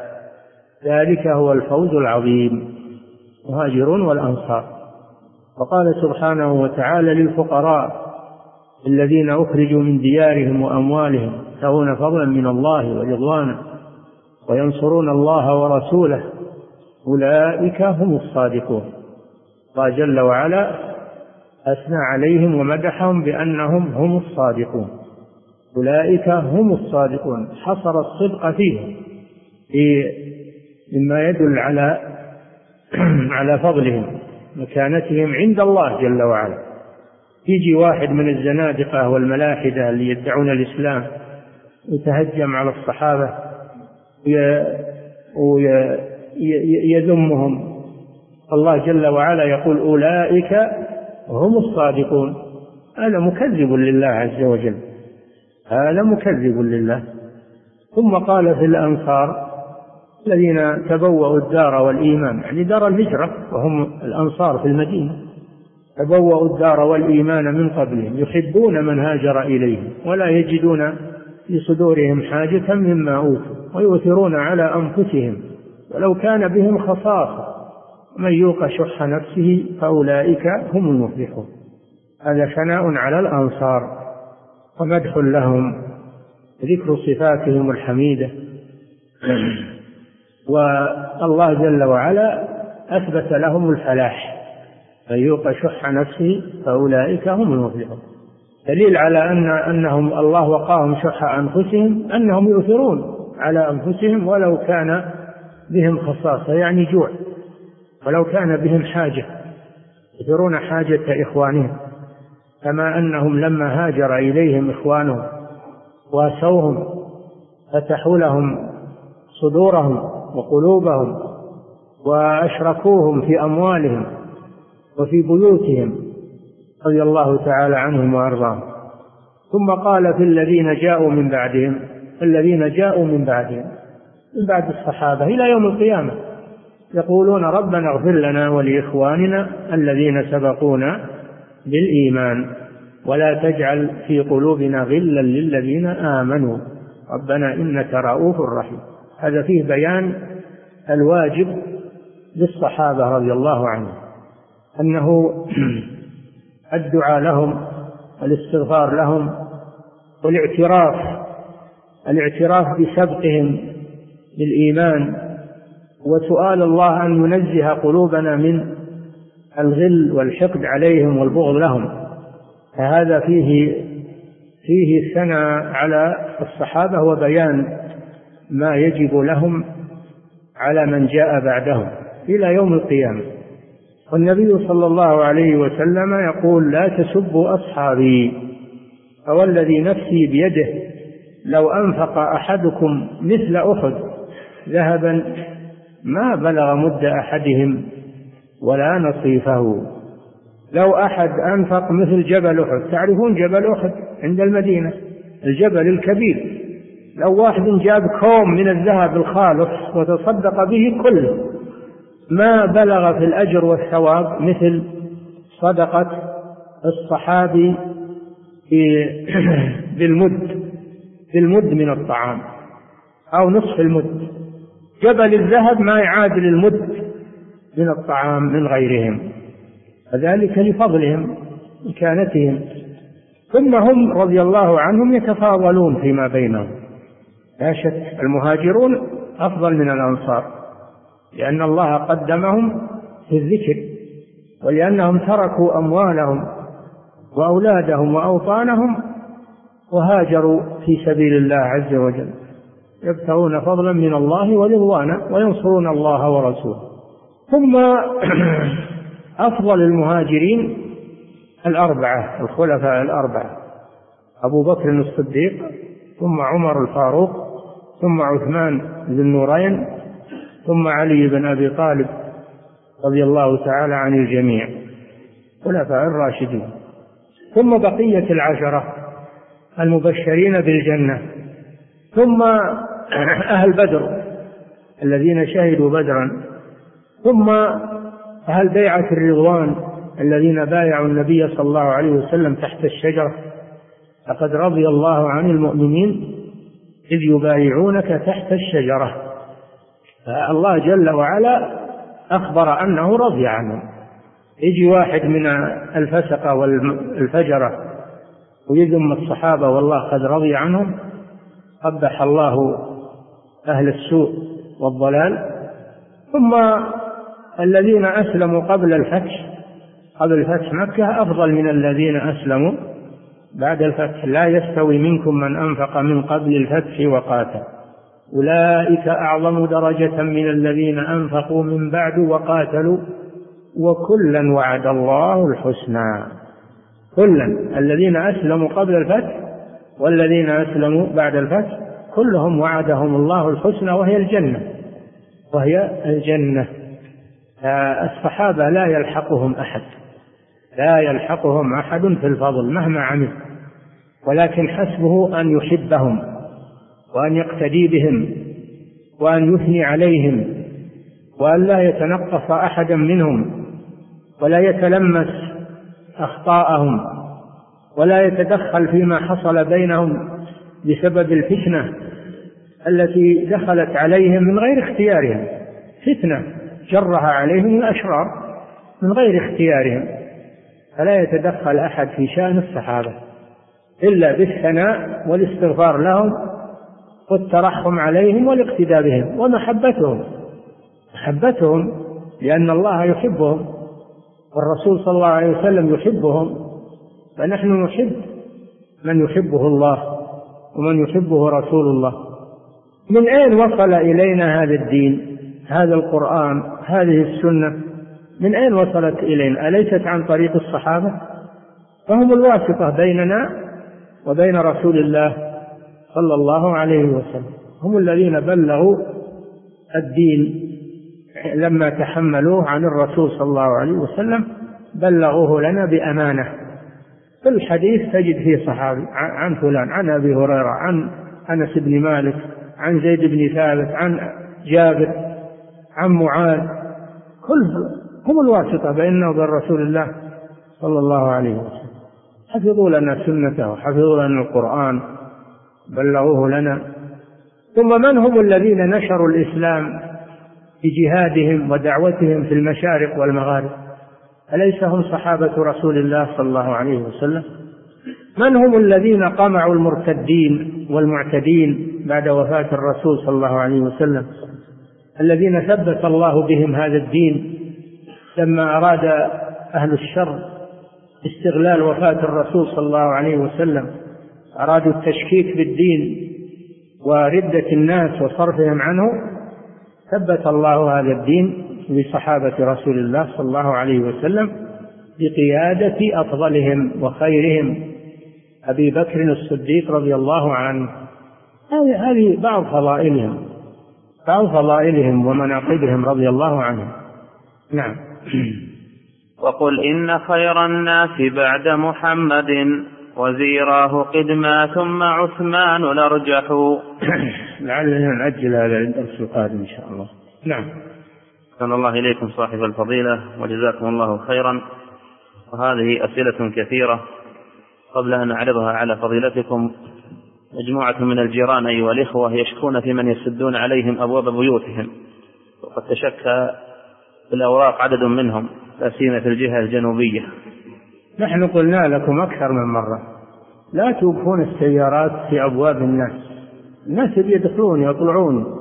ذلك هو الفوز العظيم. مهاجرون والأنصار. وقال سبحانه وتعالى: للفقراء الذين أخرجوا من ديارهم وأموالهم يبتغون فضلا من الله ورضوانا وينصرون الله ورسوله أولئك هم الصادقون. الله جل وعلا أثنى عليهم ومدحهم بأنهم هم الصادقون، أولئك هم الصادقون، حصر الصدق فيهم مما يدل على على فضلهم مكانتهم عند الله جل وعلا. يجي واحد من الزنادقة والملاحدة اللي يدعون الإسلام يتهجم على الصحابة ويذمهم، الله جل وعلا يقول: أولئك هم الصادقون. هذا مكذب لله عز وجل، هذا مكذب لله. ثم قال في الأنصار الذين تبوأوا الدار والإيمان، يعني دار الهجرة، وهم الأنصار في المدينة، تبوأوا الدار والإيمان من قبلهم يحبون من هاجر إليهم ولا يجدون في صدورهم حاجة مما أوتوا ويؤثرون على أنفسهم ولو كان بهم خصاصة من يوق شح نفسه فأولئك هم المفلحون. هذا ثناء على الأنصار ومدح لهم، ذكر صفاتهم الحميدة. والله جل وعلا أثبت لهم الفلاح، من يوق شح نفسه فأولئك هم المفلحون. دليل على أن أنهم الله وقاهم شح أنفسهم أنهم يؤثرون على أنفسهم ولو كان بهم خصاصة، يعني جوع، ولو كان بهم حاجة، يؤثرون حاجة إخوانهم، كما أنهم لما هاجر إليهم إخوانهم واسوهم فتحوا لهم صدورهم وقلوبهم وأشركوهم في أموالهم وفي بيوتهم رضي الله تعالى عنهم وأرضاهم. ثم قال في الذين جاءوا من بعدهم، الذين جاءوا من بعدهم من بعد الصحابة إلى يوم القيامة يقولون ربنا اغفر لنا ولإخواننا الذين سبقونا بالإيمان ولا تجعل في قلوبنا غلا للذين آمنوا ربنا إنك رؤوف رحيم. هذا فيه بيان الواجب للصحابة رضي الله عنهم، أنه الدعاء لهم والاستغفار لهم والاعتراف الاعتراف بسبقهم بالإيمان، وسؤال الله أن ينزه قلوبنا من الغل والحقد عليهم والبغض لهم. فهذا فيه فيه الثناء على الصحابة وبيان ما يجب لهم على من جاء بعدهم إلى يوم القيامة. والنبي صلى الله عليه وسلم يقول لا تسبوا أصحابي فوالذي نفسي بيده لو أنفق أحدكم مثل أحد ذهبا ما بلغ مد أحدهم ولا نصيفه. لو أحد أنفق مثل جبل أحد، تعرفون جبل أحد عند المدينة الجبل الكبير، لو واحد جاب كوم من الذهب الخالص وتصدق به كله ما بلغ في الأجر والثواب مثل صدقة الصحابي بالمد بالمد من الطعام أو نصف المد. جبل الذهب ما يعادل المد من الطعام من غيرهم، وذلك لفضلهم مكانتهم. ثم هم رضي الله عنهم يتفاضلون فيما بينهم، لا شك المهاجرون أفضل من الأنصار لأن الله قدمهم في الذكر، ولأنهم تركوا أموالهم وأولادهم وأوطانهم وهاجروا في سبيل الله عز وجل يبتغون فضلا من الله ورضوانا وينصرون الله ورسوله. ثم أفضل المهاجرين الأربعة الخلفاء الأربعة، أبو بكر الصديق ثم عمر الفاروق ثم عثمان ذو النورين ثم علي بن أبي طالب رضي الله تعالى عن الجميع خلفاء الراشدين، ثم بقية العشرة المبشرين بالجنة، ثم أهل بدر الذين شهدوا بدرا، ثم أهل بيعة الرضوان الذين بايعوا النبي صلى الله عليه وسلم تحت الشجرة لقد رضي الله عن المؤمنين إذ يبايعونك تحت الشجرة. فالله جل وعلا أخبر أنه رضي عنهم. يجي واحد من الفسقة والفجرة ويذم الصحابة والله قد رضي عنهم، قبح الله أهل السوء والضلال. ثم الذين أسلموا قبل الفتح قبل فتح مكة أفضل من الذين أسلموا بعد الفتح، لا يستوي منكم من أنفق من قبل الفتح وقاتل أولئك أعظم درجة من الذين أنفقوا من بعد وقاتلوا وكلا وعد الله الحسنى. كلا الذين أسلموا قبل الفتح والذين أسلموا بعد الفتح كلهم وعدهم الله الحسنى وهي الجنة وهي الجنة. الصحابة لا يلحقهم أحد لا يلحقهم أحد في الفضل مهما عمل، ولكن حسبه أن يحبهم وأن يقتدي بهم وأن يثني عليهم وأن لا يتنقص أحدا منهم ولا يتلمس أخطاءهم ولا يتدخل فيما حصل بينهم بسبب الفتنة التي دخلت عليهم من غير اختيارهم، فتنة جرها عليهم الأشرار من غير اختيارهم، فلا يتدخل أحد في شأن الصحابة إلا بالثناء والاستغفار لهم والترحم عليهم والاقتداء بهم ومحبتهم محبتهم لأن الله يحبهم والرسول صلى الله عليه وسلم يحبهم، فنحن نحب من يحبه الله ومن يحبه رسول الله. من أين وصل إلينا هذا الدين، هذا القرآن، هذه السنة؟ من أين وصلت إلينا؟ أليست عن طريق الصحابة؟ فهم الواسطة بيننا وبين رسول الله صلى الله عليه وسلم، هم الذين بلغوا الدين لما تحملوه عن الرسول صلى الله عليه وسلم، بلغوه لنا بأمانة. في الحديث تجد فيه صحابي عن فلان، عن أبي هريرة، عن أنس بن مالك، عن زيد بن ثابت، عن جابر، عن معاذ، كل هم الواسطة بيننا وبين رسول الله صلى الله عليه وسلم. حفظوا لنا سنته وحفظوا لنا القرآن، بلغوه لنا. ثم من هم الذين نشروا الإسلام بجهادهم ودعوتهم في المشارق والمغارب؟ أليس هم صحابة رسول الله صلى الله عليه وسلم؟ من هم الذين قمعوا المرتدين والمعتدين بعد وفاة الرسول صلى الله عليه وسلم، الذين ثبت الله بهم هذا الدين لما أراد أهل الشر استغلال وفاة الرسول صلى الله عليه وسلم، أرادوا التشكيك بالدين وردة الناس وصرفهم عنه، ثبت الله هذا الدين بصحابة رسول الله صلى الله عليه وسلم بقيادة أفضلهم وخيرهم أبي بكر الصديق رضي الله عنه. هذه بعض فضائلهم بعض فضائلهم ومناقبهم رضي الله عنهم. نعم. وقل إن خير الناس بعد محمد وزيراه قدما ثم عثمان الأرجح. لعلنا نأجل هذا الدرس القادم إن شاء الله. نعم. أحسن الله إليكم صاحب الفضيلة وجزاكم الله خيرا. وهذه أسئلة كثيرة، قبل أن أعرضها على فضيلتكم، مجموعة من الجيران أيها الإخوة يشكون في من يسدون عليهم أبواب بيوتهم، وقد تشكى بالأوراق عدد منهم لا سيما في الجهة الجنوبية. نحن قلنا لكم أكثر من مرة لا توقفون السيارات في أبواب الناس، الناس يدخلون يطلعون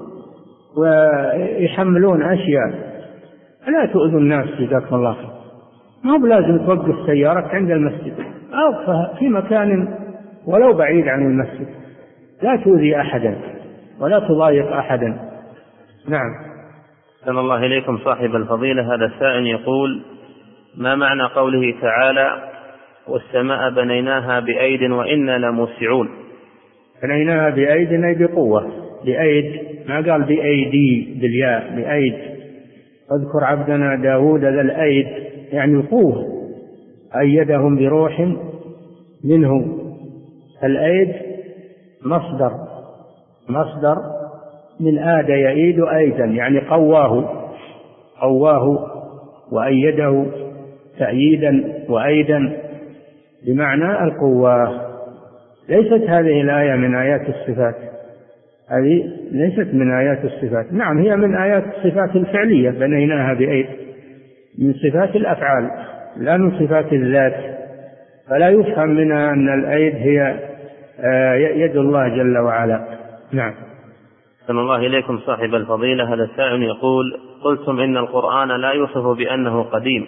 ويحملون أشياء، لا تؤذوا الناس جزاكم الله خير. ما هو لازم توقف سيارك عند المسجد، أوقفها في مكان ولو بعيد عن المسجد، لا تؤذي أحدا ولا تضايق أحدا. نعم. أحسن الله إليكم صاحب الفضيلة. هذا السائل يقول: ما معنى قوله تعالى: والسماء بنيناها بأيد وإنا لموسعون؟ بنيناها بأيد أي بقوة، بأيد، ما قال بأيدي بالياء، بأيد. اذكر عبدنا داود ذا الأيد، يعني القوة، أيدهم بروح منه. الأيد مصدر مصدر من آد يأيد أيدا، يعني قواه قواه وأيده تأييدا وأيدا بمعنى القوة. ليست هذه الآية من آيات الصفات، هذه ليست من آيات الصفات. نعم هي من آيات الصفات الفعلية، بنيناها بأيد، من صفات الأفعال لا من صفات الذات، فلا يفهم منها أن الأيد هي يد الله جل وعلا. نعم. أحسن الله إليكم صاحب الفضيلة. هذا السائل يقول: قلتم إن القرآن لا يوصف بأنه قديم،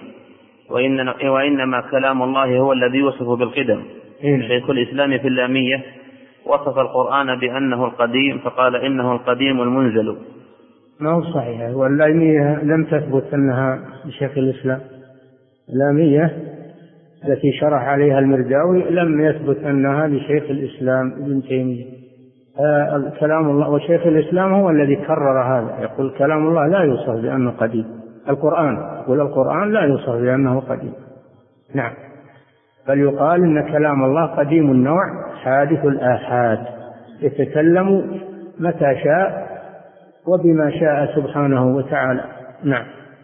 وإنما كلام الله هو الذي يوصف بالقدم. شيخ الإسلام في اللامية وصف القرآن بأنه القديم فقال إنه القديم المنزل. ما هو صحيح، واللامية لم تثبت أنها لشيخ الإسلام. اللامية التي شرح عليها المرداوي لم يثبت أنها لشيخ الإسلام ابن تيمية. آه كلام الله، وشيخ الإسلام هو الذي كرر هذا، يقول كلام الله لا يوصف بأنه قديم. القرآن يقول القرآن لا يوصف بأنه قديم. نعم، بل يقال إن كلام الله قديم النوع حادث الآحاد، يتكلم متى شاء وبما شاء سبحانه وتعالى. نعم.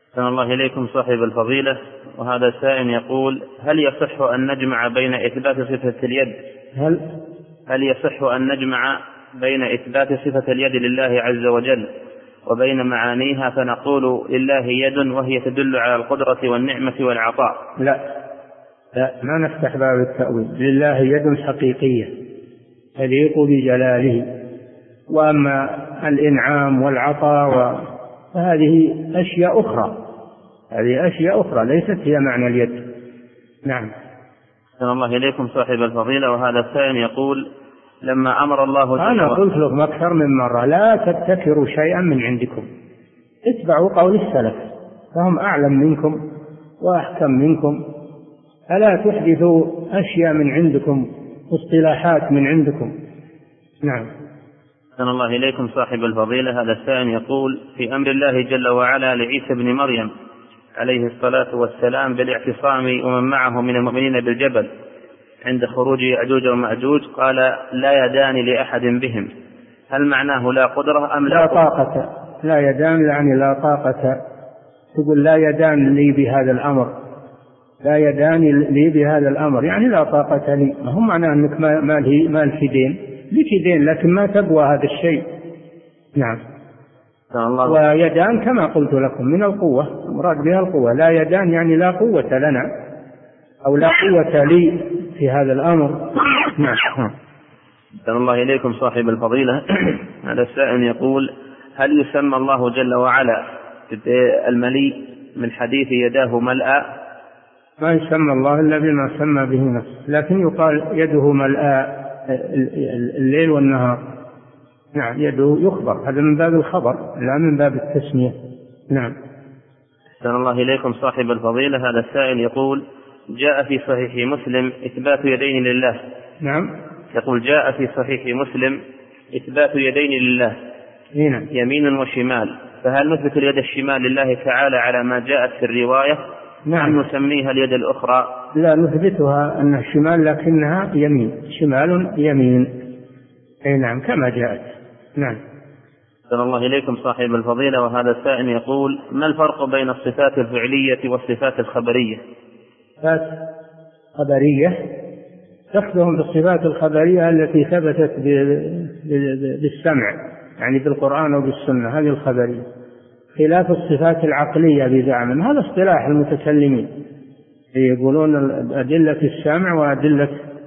أحسن الله إليكم صاحب الفضيلة، وهذا سائل يقول: هل يصح أن نجمع بين إثبات صفة اليد هل هل يصح أن نجمع بين إثبات صفة اليد لله عز وجل وبين معانيها، فنقول لله يد وهي تدل على القدرة والنعمة والعطاء؟ لا لا ما نفتح باب التأويل. لله يد حقيقية تليق بجلاله، وأما الإنعام والعطاء فهذه أشياء أخرى، هذه أشياء أخرى ليست هي معنى اليد. نعم. أحسن الله إليكم صاحب الفضيلة، وهذا السائل يقول: لما أمر الله جل أنا قلت لكم أكثر من مرة لا تبتكروا شيئا من عندكم، اتبعوا قول السلف فهم أعلم منكم وأحكم منكم، ألا تحدثوا أشياء من عندكم، اصطلاحات من عندكم. نعم. أحسن الله إليكم صاحب الفضيلة، هذا السائل يقول: في أمر الله جل وعلا لعيسى بن مريم عليه الصلاة والسلام بالاعتصام ومن معه من المؤمنين بالجبل عند خروج يأجوج ومأجوج، قال: لا يدان لأحد بهم، هل معناه لا قدرة أم لا, لا طاقة؟ لا يدان يعني لا طاقة. تقول لا يدان لي بهذا الأمر، لا يدان لي بهذا الأمر يعني لا طاقة لي، ما هم معناه أنك ما لك دين، لك دين لكن ما تقوى هذا الشيء. نعم. ويدان كما قلت لكم من القوة، مراد بها القوة. لا يدان يعني لا قوة لنا أو لا قوة لي في هذا الأمر. نعم. أحسن الله إليكم صاحب الفضيلة، هذا السائل يقول: هل يسمى الله جل وعلا المليء من حديث يداه ملأى؟ ما يسمى الله إلا بما سمى به نفسه، لكن يقال يده ملأى الليل والنهار. نعم، يده يخبر، هذا من باب الخبر لا من باب التسمية. نعم. أحسن الله إليكم صاحب الفضيلة، هذا السائل يقول: جاء في صحيح مسلم إثبات يدين لله. نعم. يقول: جاء في صحيح مسلم إثبات يدين لله هنا. يمين وشمال، فهل نثبت اليد الشمال لله تعالى على ما جاءت في الرواية؟ نعم. أم نسميها اليد الأخرى؟ لا، نثبتها أنها شمال لكنها يمين، شمال يمين. أي نعم كما جاءت. نعم. أحسن الله إليكم صاحب الفضيلة، وهذا السائل يقول: ما الفرق بين الصفات الفعلية والصفات الخبرية؟ صفات خبرية تخدم بالصفات الخبرية التي ثبتت بالسمع يعني بالقرآن وبالسنة، هذه الخبرية، خلاف الصفات العقلية بزعمهم، هذا اصطلاح المتكلمين يقولون أدلة السمع وأدلة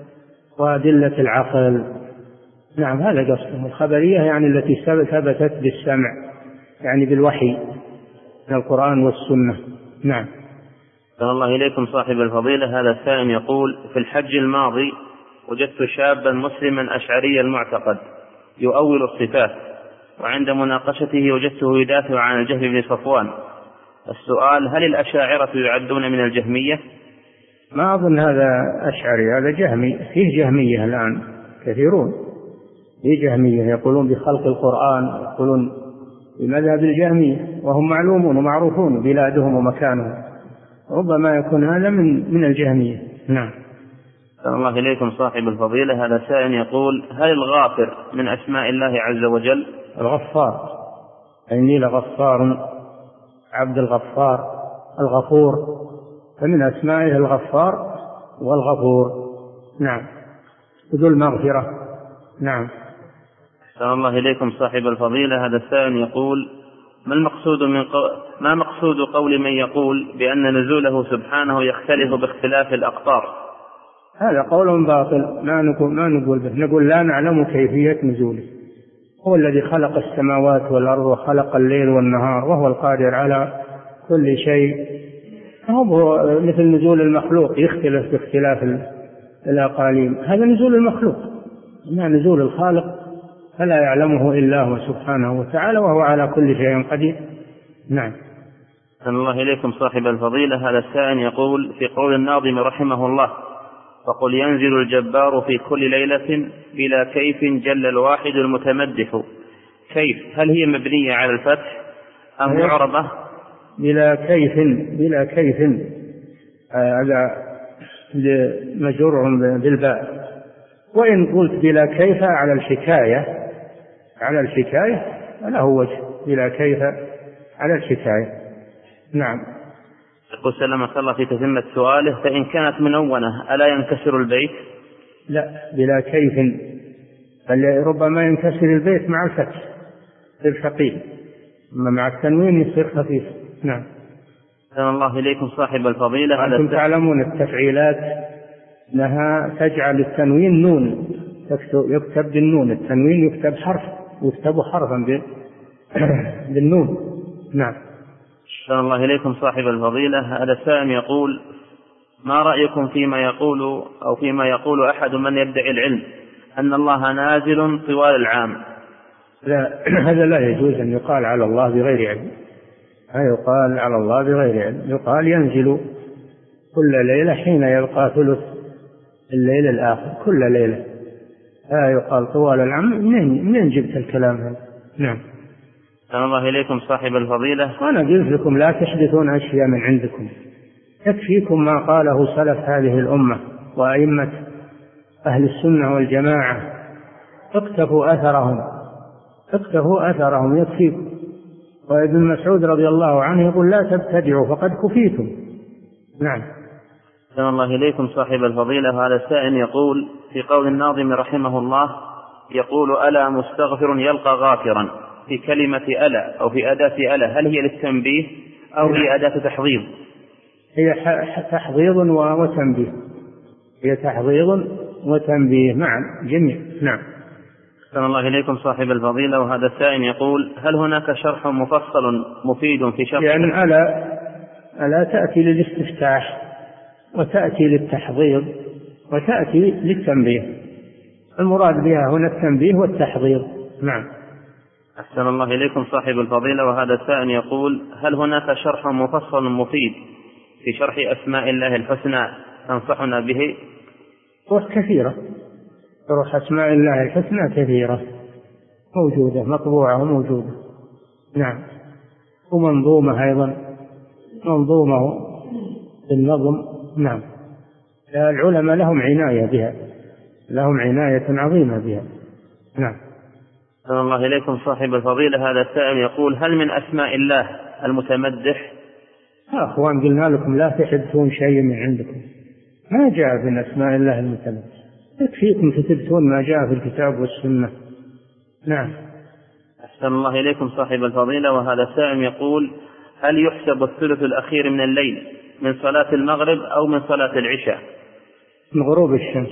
وأدلة العقل. نعم، هذا قصدهم. الخبرية يعني التي ثبتت بالسمع يعني بالوحي من القرآن والسنة. نعم. أحسن الله إليكم صاحب الفضيلة، هذا السائل يقول: في الحج الماضي وجدت شابا مسلما أشعري المعتقد يؤول الصفات، وعند مناقشته وجدته يدافع عن الجهم بن صفوان. السؤال: هل الأشاعرة يعدون من الجهمية؟ ما أظن هذا أشعري، هذا جهمي. فيه جهمية الآن كثيرون، فيه جهمية يقولون بخلق القرآن، يقولون بمذهب الجهمية، وهم معلومون ومعروفون بلادهم ومكانهم، ربما يكون هذا من من الجهمية. نعم. أحسن الله إليكم صاحب الفضيلة، هذا سائل يقول: هل الغافر من أسماء الله عز وجل؟ الغفار، إني لغفار، عبد الغفار، الغفور، فمن أسمائه الغفار والغفور. نعم، ذو المغفرة. نعم. أحسن الله إليكم صاحب الفضيلة، هذا السائل يقول: ما المقصود من قو... ما مقصود قول من يقول بأن نزوله سبحانه يختلف باختلاف الأقطار؟ هذا قول باطل، ما نقول ما نقول به، نقول لا نعلم كيفية نزوله. هو الذي خلق السماوات والأرض وخلق الليل والنهار، وهو القادر على كل شيء. هو مثل نزول المخلوق يختلف باختلاف الأقاليم، هذا نزول المخلوق، ما نزول الخالق فلا يعلمه إلا هو سبحانه وتعالى، وهو على كل شيء قدير. نعم. أحسن الله إليكم صاحب الفضيلة، هذا السائل يقول: في قول الناظم رحمه الله: فقل ينزل الجبار في كل ليلة بلا كيف جل الواحد المتمدح، كيف هل هي مبنية على الفتح أم معربة؟ بلا كيف، بلا كيف هذا مجرور بالباء، وإن قلت بلا كيف على الحكاية على الحكاية فله وجه، بلا كيف على الحكاية. نعم. يقول سلمك الله في تتمة سؤاله: فإن كانت منونة ألا ينكسر البيت؟ لا، بلا كيف، بل ربما ينكسر البيت مع الفتح يصير ثقيل، أما مع التنوين يصير خفيف. نعم. أحسن الله إليكم صاحب الفضيلة. أنتم تعلمون التفعيلات أنها تجعل التنوين نون، يكتب بالنون، التنوين يكتب حرف، يكتب حرفا بالنون. نعم. أحسن الله إليكم صاحب الفضيلة. هذا سائل يقول: ما رأيكم فيما يقول أو فيما يقول أحد من يدعي العلم أن الله نازل طوال العام؟ لا، هذا لا يجوز أن يقال على الله بغير علم، لا يقال على الله بغير علم، يقال ينزل كل ليلة حين يبقى ثلث الليل الآخر كل ليلة، لا يقال طوال العام. منين جبت الكلام هذا؟ نعم. أحسن الله إليكم صاحب الفضيلة. وأنا قلت لكم لا تحدثون أشياء من عندكم، يكفيكم ما قاله سلف هذه الأمة وأئمة أهل السنة والجماعة، اقتفوا أثرهم، اقتفوا أثرهم يكفيكم. وابن مسعود رضي الله عنه يقول: لا تبتدعوا فقد كفيتم. نعم. أحسن الله إليكم صاحب الفضيلة. هذا السائل يقول: في قول الناظم رحمه الله يقول: ألا مستغفر يلقى غافرا، في كلمة ألا أو في أداة ألا، هل هي للتنبيه أو هي أداة تحضيض؟ هي تحضيض وتنبيه، هي تحضيض وتنبيه معا جميع. نعم. أحسن الله إليكم صاحب الفضيلة. وهذا السائل يقول: هل هناك شرح مفصل مفيد في شرح؟ لأن يعني ألا ألا تأتي للاستفتاح وتأتي للتحضيض وتأتي للتنبيه، المراد بها هنا التنبيه والتحضيض. نعم. أحسن الله إليكم صاحب الفضيلة. وهذا السائل يقول: هل هناك شرح مفصل مفيد في شرح أسماء الله الحسنى تنصحنا به؟ شروح كثيرة، شروح أسماء الله الحسنى كثيرة موجودة، مطبوعة وموجودة. نعم. ومنظومة أيضا، منظومة بالنظم. نعم. العلماء لهم عناية بها، لهم عناية عظيمة بها. نعم. أحسن الله إليكم صاحب الفضيلة. هذا السائل يقول: هل من أسماء الله المتمدح؟ يا أخوان قلنا لكم لا تحدثون شيء من عندكم، ما جاء من أسماء الله المتمدح، يكفيكم تثبتون ما جاء في الكتاب والسنة. نعم. أحسن الله إليكم صاحب الفضيلة. وهذا السائل يقول: هل يحسب الثلث الأخير من الليل من صلاة المغرب أو من صلاة العشاء؟ من غروب الشمس.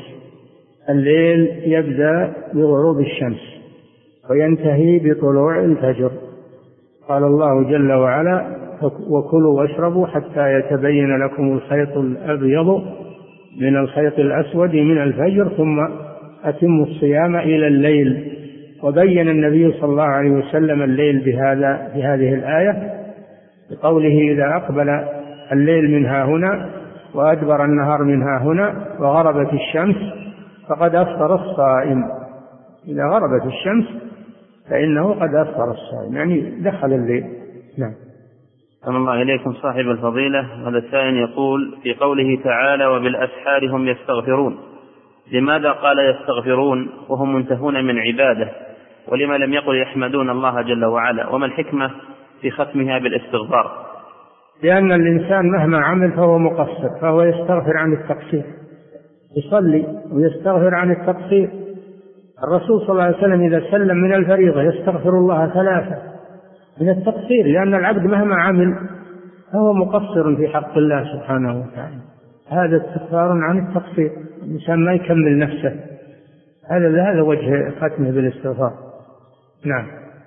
الليل يبدأ بغروب الشمس وينتهي بطلوع الفجر. قال الله جل وعلا: وكلوا واشربوا حتى يتبين لكم الخيط الأبيض من الخيط الأسود من الفجر ثم أتموا الصيام إلى الليل. وبين النبي صلى الله عليه وسلم الليل بهذا بهذه الآية بقوله: إذا أقبل الليل من ها هنا وأدبر النهار من ها هنا وغربت الشمس فقد أفطر الصائم. إذا غربت الشمس فإنه قد أفطر الصائم، يعني دخل الليل. نعم. أحسن الله إليكم صاحب الفضيلة. هذا السائل يقول: في قوله تعالى: وبالأسحار هم يستغفرون، لماذا قال يستغفرون وهم منتهون من عباده، ولما لم يقل يحمدون الله جل وعلا؟ وما الحكمة في ختمها بالاستغفار؟ لأن الإنسان مهما عمل فهو مقصر، فهو يستغفر عن التقصير، يصلي ويستغفر عن التقصير. الرسول صلى الله عليه وسلم إذا سلم من الفريضة يستغفر الله ثلاثة من التقصير، لأن العبد مهما عمل فهو مقصر في حق الله سبحانه وتعالى. هذا استغفار عن التقصير، الإنسان ما يكمل نفسه. هذا هذا وجه ختمه بالاستغفار. نعم.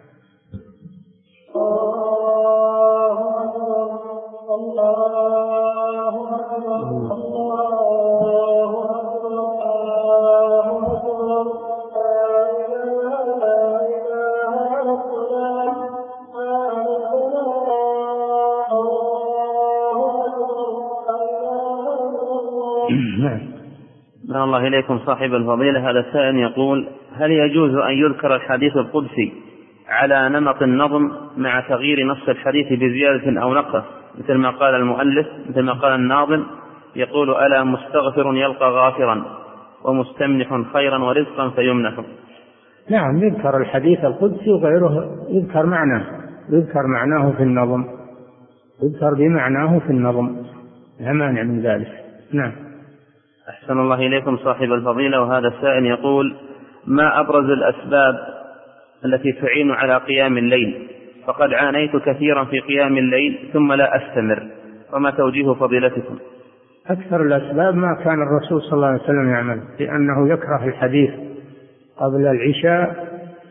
من الله إليكم صاحب الفضيلة. هذا السائل يقول: هل يجوز أن يذكر الحديث القدسي على نمط النظم مع تغيير نص الحديث بزيادة أو نقص، مثل ما قال المؤلف، مثل ما قال الناظم يقول: ألا مستغفر يلقى غافرا ومستمنح خيرا ورزقا فيمنح؟ نعم، يذكر الحديث القدسي وغيره يذكر معناه، يذكر معناه في النظم يذكر بمعناه في النظم، لا مانع من ذلك. نعم. أحسن الله إليكم صاحب الفضيلة. وهذا السائل يقول: ما أبرز الأسباب التي تعين على قيام الليل؟ فقد عانيت كثيرا في قيام الليل ثم لا أستمر، وما توجيه فضيلتكم؟ أكثر الأسباب ما كان الرسول صلى الله عليه وسلم يعمل، لأنه يكره الحديث قبل العشاء،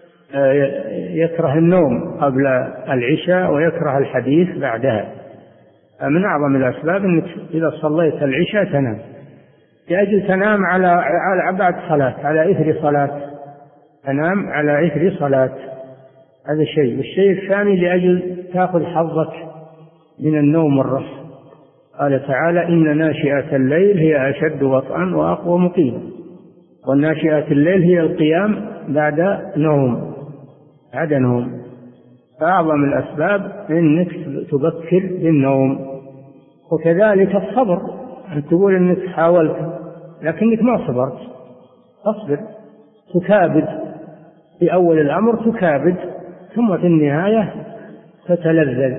يكره النوم قبل العشاء ويكره الحديث بعدها. من أعظم الأسباب أنك إذا صليت العشاء تنام، لأجل تنام على على بعد صلاة، على إثر صلاة، تنام على إثر صلاة. هذا شيء. والشيء الثاني لأجل تأخذ حظك من النوم والرفع. قال تعالى: إن ناشئة الليل هي أشد وطئا وأقوى مقيما. والناشئة الليل هي القيام بعد نوم، بعد نوم. فأعظم الأسباب أنك تبكر بالنوم. وكذلك الصبر، أن تقول أنك حاولت لكنك ما صبرت، تصبر، تكابد في أول الأمر، تكابد، ثم في النهاية تتلذذ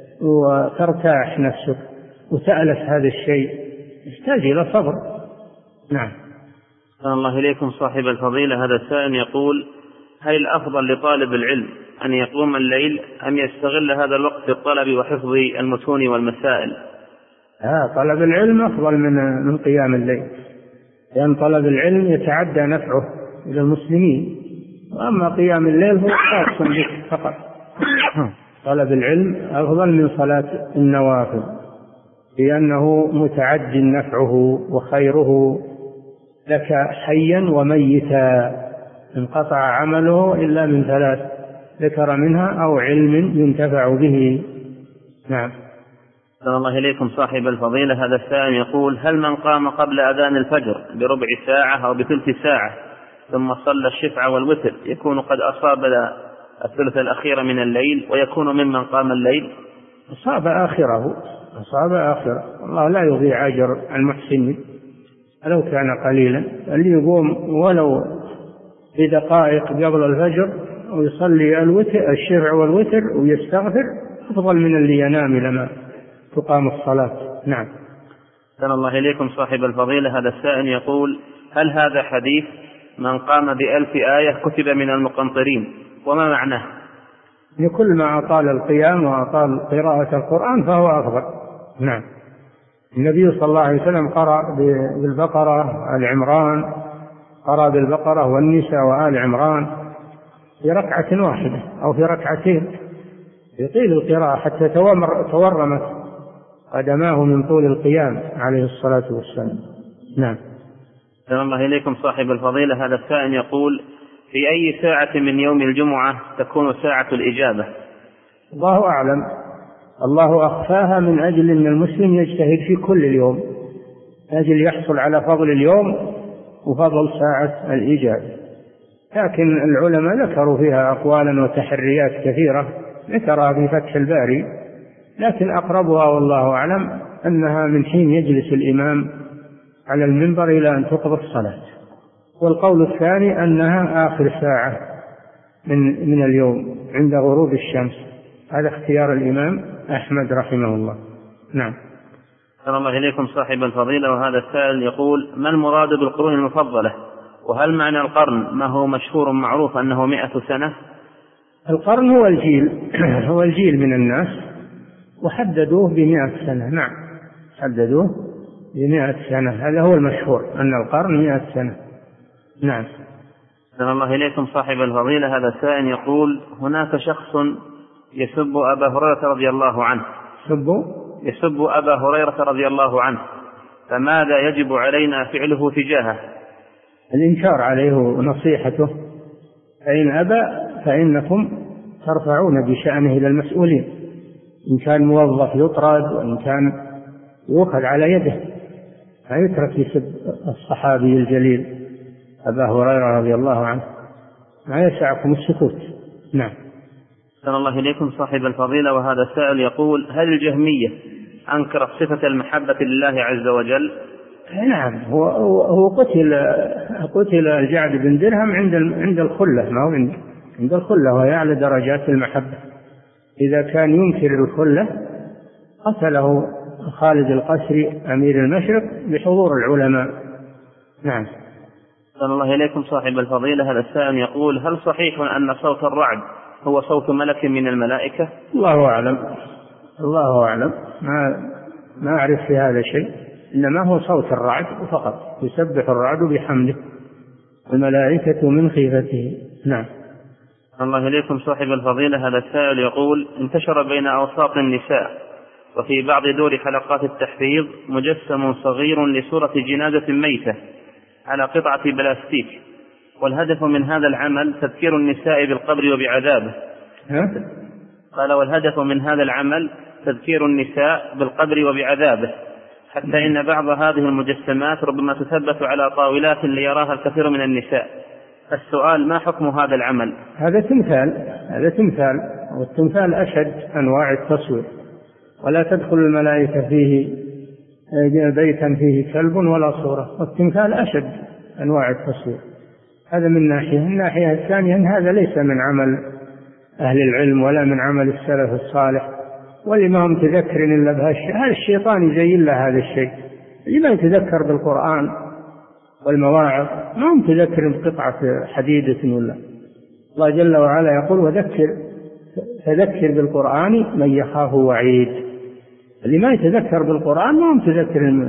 وترتاح نفسك وتألف هذا الشيء، يحتاج إلى صبر. نعم. أحسن الله إليكم صاحب الفضيلة. هذا السائل يقول: هل الأفضل لطالب العلم أن يقوم الليل أم يستغل هذا الوقت في الطلب وحفظ المتون والمسائل؟ آه طلب العلم أفضل من من قيام الليل، لأن طلب العلم يتعدى نفعه إلى المسلمين، وأما قيام الليل هو خاص بك فقط. طلب العلم أفضل من صلاة النوافل، لأنه متعد نفعه وخيره لك حيا وميتا. انقطع عمله إلا من ثلاث ذكر منها: أو علم ينتفع به. نعم. أحسن الله إليكم صاحب الفضيلة. هذا السائل يقول: هل من قام قبل أذان الفجر بربع ساعة أو بثلث ساعة ثم صلى الشفع والوتر يكون قد أصاب الثلث الأخير من الليل ويكون ممن قام الليل؟ أصاب آخره، أصاب آخره. الله لا يضيع أجر المحسنين لو كان قليلا. اللي يقوم ولو بدقائق قبل الفجر ويصلي الوتر الشفع والوتر ويستغفر أفضل من اللي ينام لما تقام الصلاة. نعم. أحسن الله إليكم صاحب الفضيلة. هذا السائل يقول: هل هذا حديث من قام بألف آية كتب من المقنطرين، وما معناه؟ لكل ما أطال القيام وأطال قراءة القرآن فهو أفضل. نعم. النبي صلى الله عليه وسلم قرأ بالبقرة آل عمران، قرأ بالبقرة والنساء وآل عمران في ركعة واحدة أو في ركعتين، يطيل القراءة حتى تورمت قدماه من طول القيام عليه الصلاة والسلام. نعم. أحسن الله إليكم صاحب الفضيلة. هذا السائل يقول: في أي ساعة من يوم الجمعة تكون ساعة الإجابة؟ الله أعلم. الله أخفاها من أجل أن المسلم يجتهد في كل اليوم، أجل يحصل على فضل اليوم وفضل ساعة الإجابة. لكن العلماء ذكروا فيها أقوالا وتحريات كثيرة ذكرها في فتح الباري، لكن أقربها والله أعلم أنها من حين يجلس الإمام على المنبر إلى أن تقضى الصلاة. والقول الثاني أنها آخر ساعة من من اليوم عند غروب الشمس. هذا اختيار الإمام أحمد رحمه الله. نعم. أحسن الله إليكم صاحب الفضيلة. وهذا السائل يقول: ما المراد بالقرون المفضلة؟ وهل معنى القرن ما هو مشهور معروف أنه مئة سنة؟ القرن هو الجيل هو الجيل من الناس، وحددوه بمئة سنة. نعم، حددوه بمئة سنة، هذا هو المشهور أن القرن مئة سنة. نعم. أحسن الله إليكم صاحب الفضيلة. هذا السائل يقول: هناك شخص يسب أبا هريرة رضي الله عنه يسب يسب أبا هريرة رضي الله عنه، فماذا يجب علينا فعله تجاهه؟ الإنكار عليه ونصيحته، فإن أبى فإنكم ترفعون بشأنه إلى المسؤولين، إن كان موظف يطرد، وإن كان يؤخذ على يده، لا يترك يسب الصحابي الجليل أبا هريرة رضي الله عنه، ما يسعكم السكوت. نعم. أحسن الله إليكم صاحب الفضيلة. وهذا السائل يقول: هل الجهمية أنكرت صفة المحبة لله عز وجل؟ نعم، هو هو قتل قتل الجعد بن درهم عند عند الخلة، ما هو عند عند الخلة، وهي أعلى درجات المحبة. إذا كان ينكر الخلة قتله خالد القسري أمير المشرق بحضور العلماء. نعم. صلى الله إليكم صاحب الفضيلة. هذا السائل يقول: هل صحيح أن صوت الرعد هو صوت ملك من الملائكة؟ الله أعلم، الله أعلم، ما ما أعرف في هذا شيء، إنما هو صوت الرعد فقط، يسبح الرعد بحمده الملائكة من خيفته. نعم. الله إليكم صاحب الفضيلة. هذا السائل يقول: انتشر بين أوساط النساء وفي بعض دور حلقات التحفيظ مجسم صغير لصورة جنازة ميتة على قطعة بلاستيك، والهدف من هذا العمل تذكير النساء بالقبر وبعذابه. قال: والهدف من هذا العمل تذكير النساء بالقبر وبعذابه، حتى إن بعض هذه المجسمات ربما تثبت على طاولات ليراها الكثير من النساء. السؤال: ما حكم هذا العمل؟ هذا تمثال، هذا تمثال، والتمثال أشد أنواع التصوير، ولا تدخل الملائكة فيه بيتا فيه كلب ولا صورة، والتمثال أشد أنواع التصوير. هذا من ناحية. الناحية الثانية أن هذا ليس من عمل أهل العلم ولا من عمل السلف الصالح، ولما هم تذكر إلا بهالشيء. هذا الشيطان يزين له هذا الشيء، لما يتذكر بالقرآن والمواعظ، ما هم تذكر بقطعة حديدة ولا. الله جل وعلا يقول: وذكر فذكر بالقرآن من يخاف وعيد. اللي ما يتذكر بالقرآن ما هم تذكر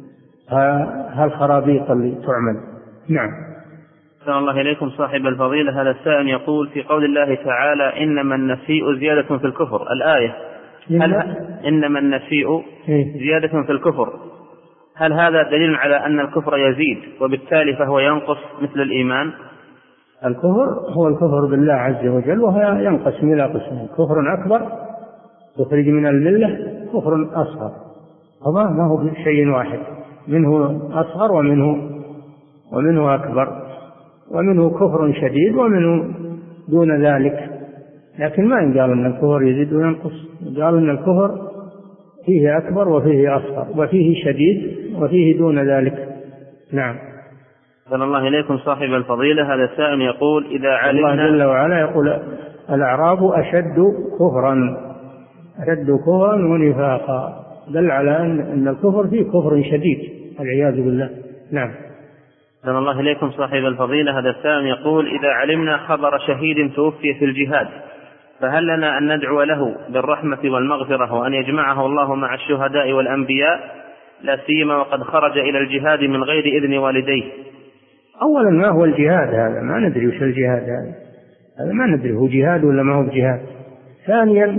هالخرابيط اللي تعمل. نعم. صلى الله إليكم صاحب الفضيلة. هذا السائل يقول: في قول الله تعالى: إنما النسيء زيادة في الكفر، الآية، هل إنما النسيء زيادة في الكفر، هل هذا دليل على أن الكفر يزيد وبالتالي فهو ينقص مثل الإيمان؟ الكفر هو الكفر بالله عز وجل، وهو ينقسم إلى قسمين: كفر أكبر يخرج من الملة، كفر أصغر. هذا ما هو شيء واحد، منه أصغر ومنه ومنه أكبر، ومنه كفر شديد ومنه دون ذلك. لكن ما ينقال أن الكفر يزيد وينقص، قالوا أن الكفر فيه أكبر وفيه أصغر وفيه شديد وفيه دون ذلك. نعم. صلى الله إليكم صاحب الفضيلة. هذا السائل يقول: إذا علمنا، الله جل وعلا يقول: الأعراب أشد كفرا أشد كفرا ونفاقا، دل على أن الكفر فيه كفر شديد والعياذ بالله. نعم. صلى الله إليكم صاحب الفضيلة. هذا السائل يقول: إذا علمنا خبر شهيد توفي في الجهاد، فهل لنا أن ندعو له بالرحمة والمغفرة وأن يجمعه الله مع الشهداء والأنبياء، لا سيما وقد خرج إلى الجهاد من غير إذن والديه؟ أولا ما هو الجهاد؟ هذا ما ندري وش الجهاد هذا، هذا ما ندري هو جهاد ولا ما هو جهاد. ثانيا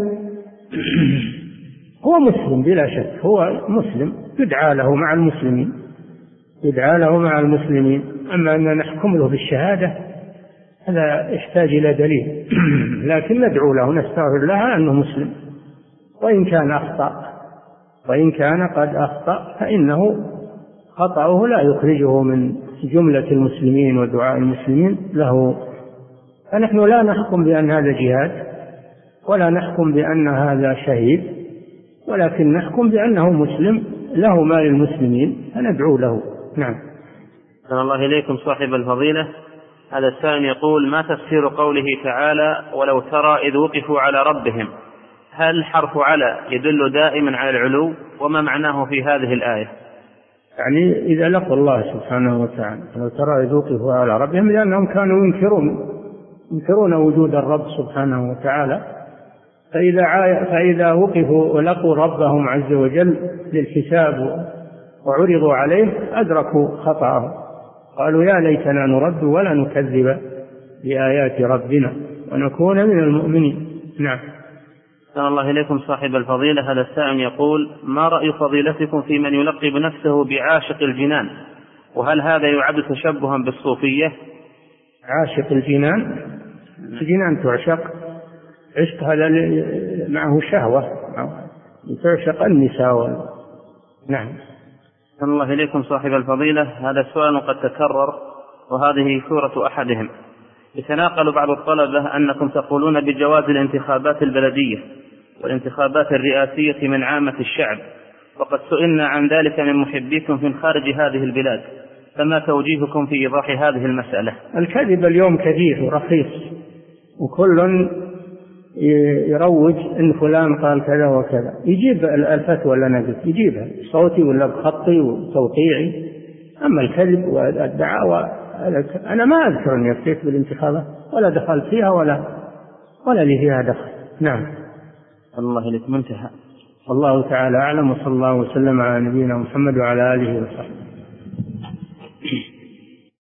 هو مسلم بلا شك، هو مسلم يدعى له مع المسلمين، يدعى له مع المسلمين. أما أن نحكم له بالشهادة هذا يحتاج إلى دليل. لكن ندعو له نستغفر له أنه مسلم، وإن كان أخطأ وإن كان قد أخطأ فإنه خطأه لا يخرجه من جملة المسلمين ودعاء المسلمين له. فنحن لا نحكم بأن هذا جهاد ولا نحكم بأن هذا شهيد، ولكن نحكم بأنه مسلم له ما للمسلمين فندعو له. نعم. صلى الله إليكم صاحب الفضيلة. هذا السائل يقول: ما تفسير قوله تعالى: ولو ترى إذ وقفوا على ربهم؟ هل حرف على يدل دائما على العلو؟ وما معناه في هذه الآية؟ يعني إذا لقوا الله سبحانه وتعالى، لو ترى إذ وقفوا على ربهم، لأنهم كانوا ينكرون ينكرون وجود الرب سبحانه وتعالى، فإذا, فإذا وقفوا ولقوا ربهم عز وجل للحساب وعرضوا عليه أدركوا خطأهم، قالوا: يا ليتنا نرد ولا نكذب بآيات ربنا ونكون من المؤمنين. نعم. صلى الله إليكم صاحب الفضيلة. هذا السائل يقول: ما رأي فضيلتكم في من يلقب نفسه بعاشق الجنان، وهل هذا يعد تشبها بالصوفية؟ عاشق الجنان، الجنان تعشق، عشق هذا معه شهوة، تعشق النساء. نعم. صلى الله إليكم صاحب الفضيلة. هذا السؤال قد تكرر وهذه سورة أحدهم. يتناقل بعض الطلبة أنكم تقولون بجواز الانتخابات البلدية والانتخابات الرئاسية من عامة الشعب، وقد سئلنا عن ذلك من محبيكم من خارج هذه البلاد، فما توجيهكم في إيضاح هذه المسألة؟ الكذب اليوم كثير ورخيص، وكل يروج إن فلان قال كذا وكذا، يجيب الفتوى اللي أنا قلت يجيبها صوتي ولا بخطي وتوقيعي. أما الكذب والدعاوى أنا ما أذكر أني أفتيت بالانتخابات ولا دخلت فيها ولا ولا لي فيها دخل. نعم. الله إليك منتهى. والله تعالى أعلم، وصلى الله وسلم على نبينا محمد وعلى آله وصحبه.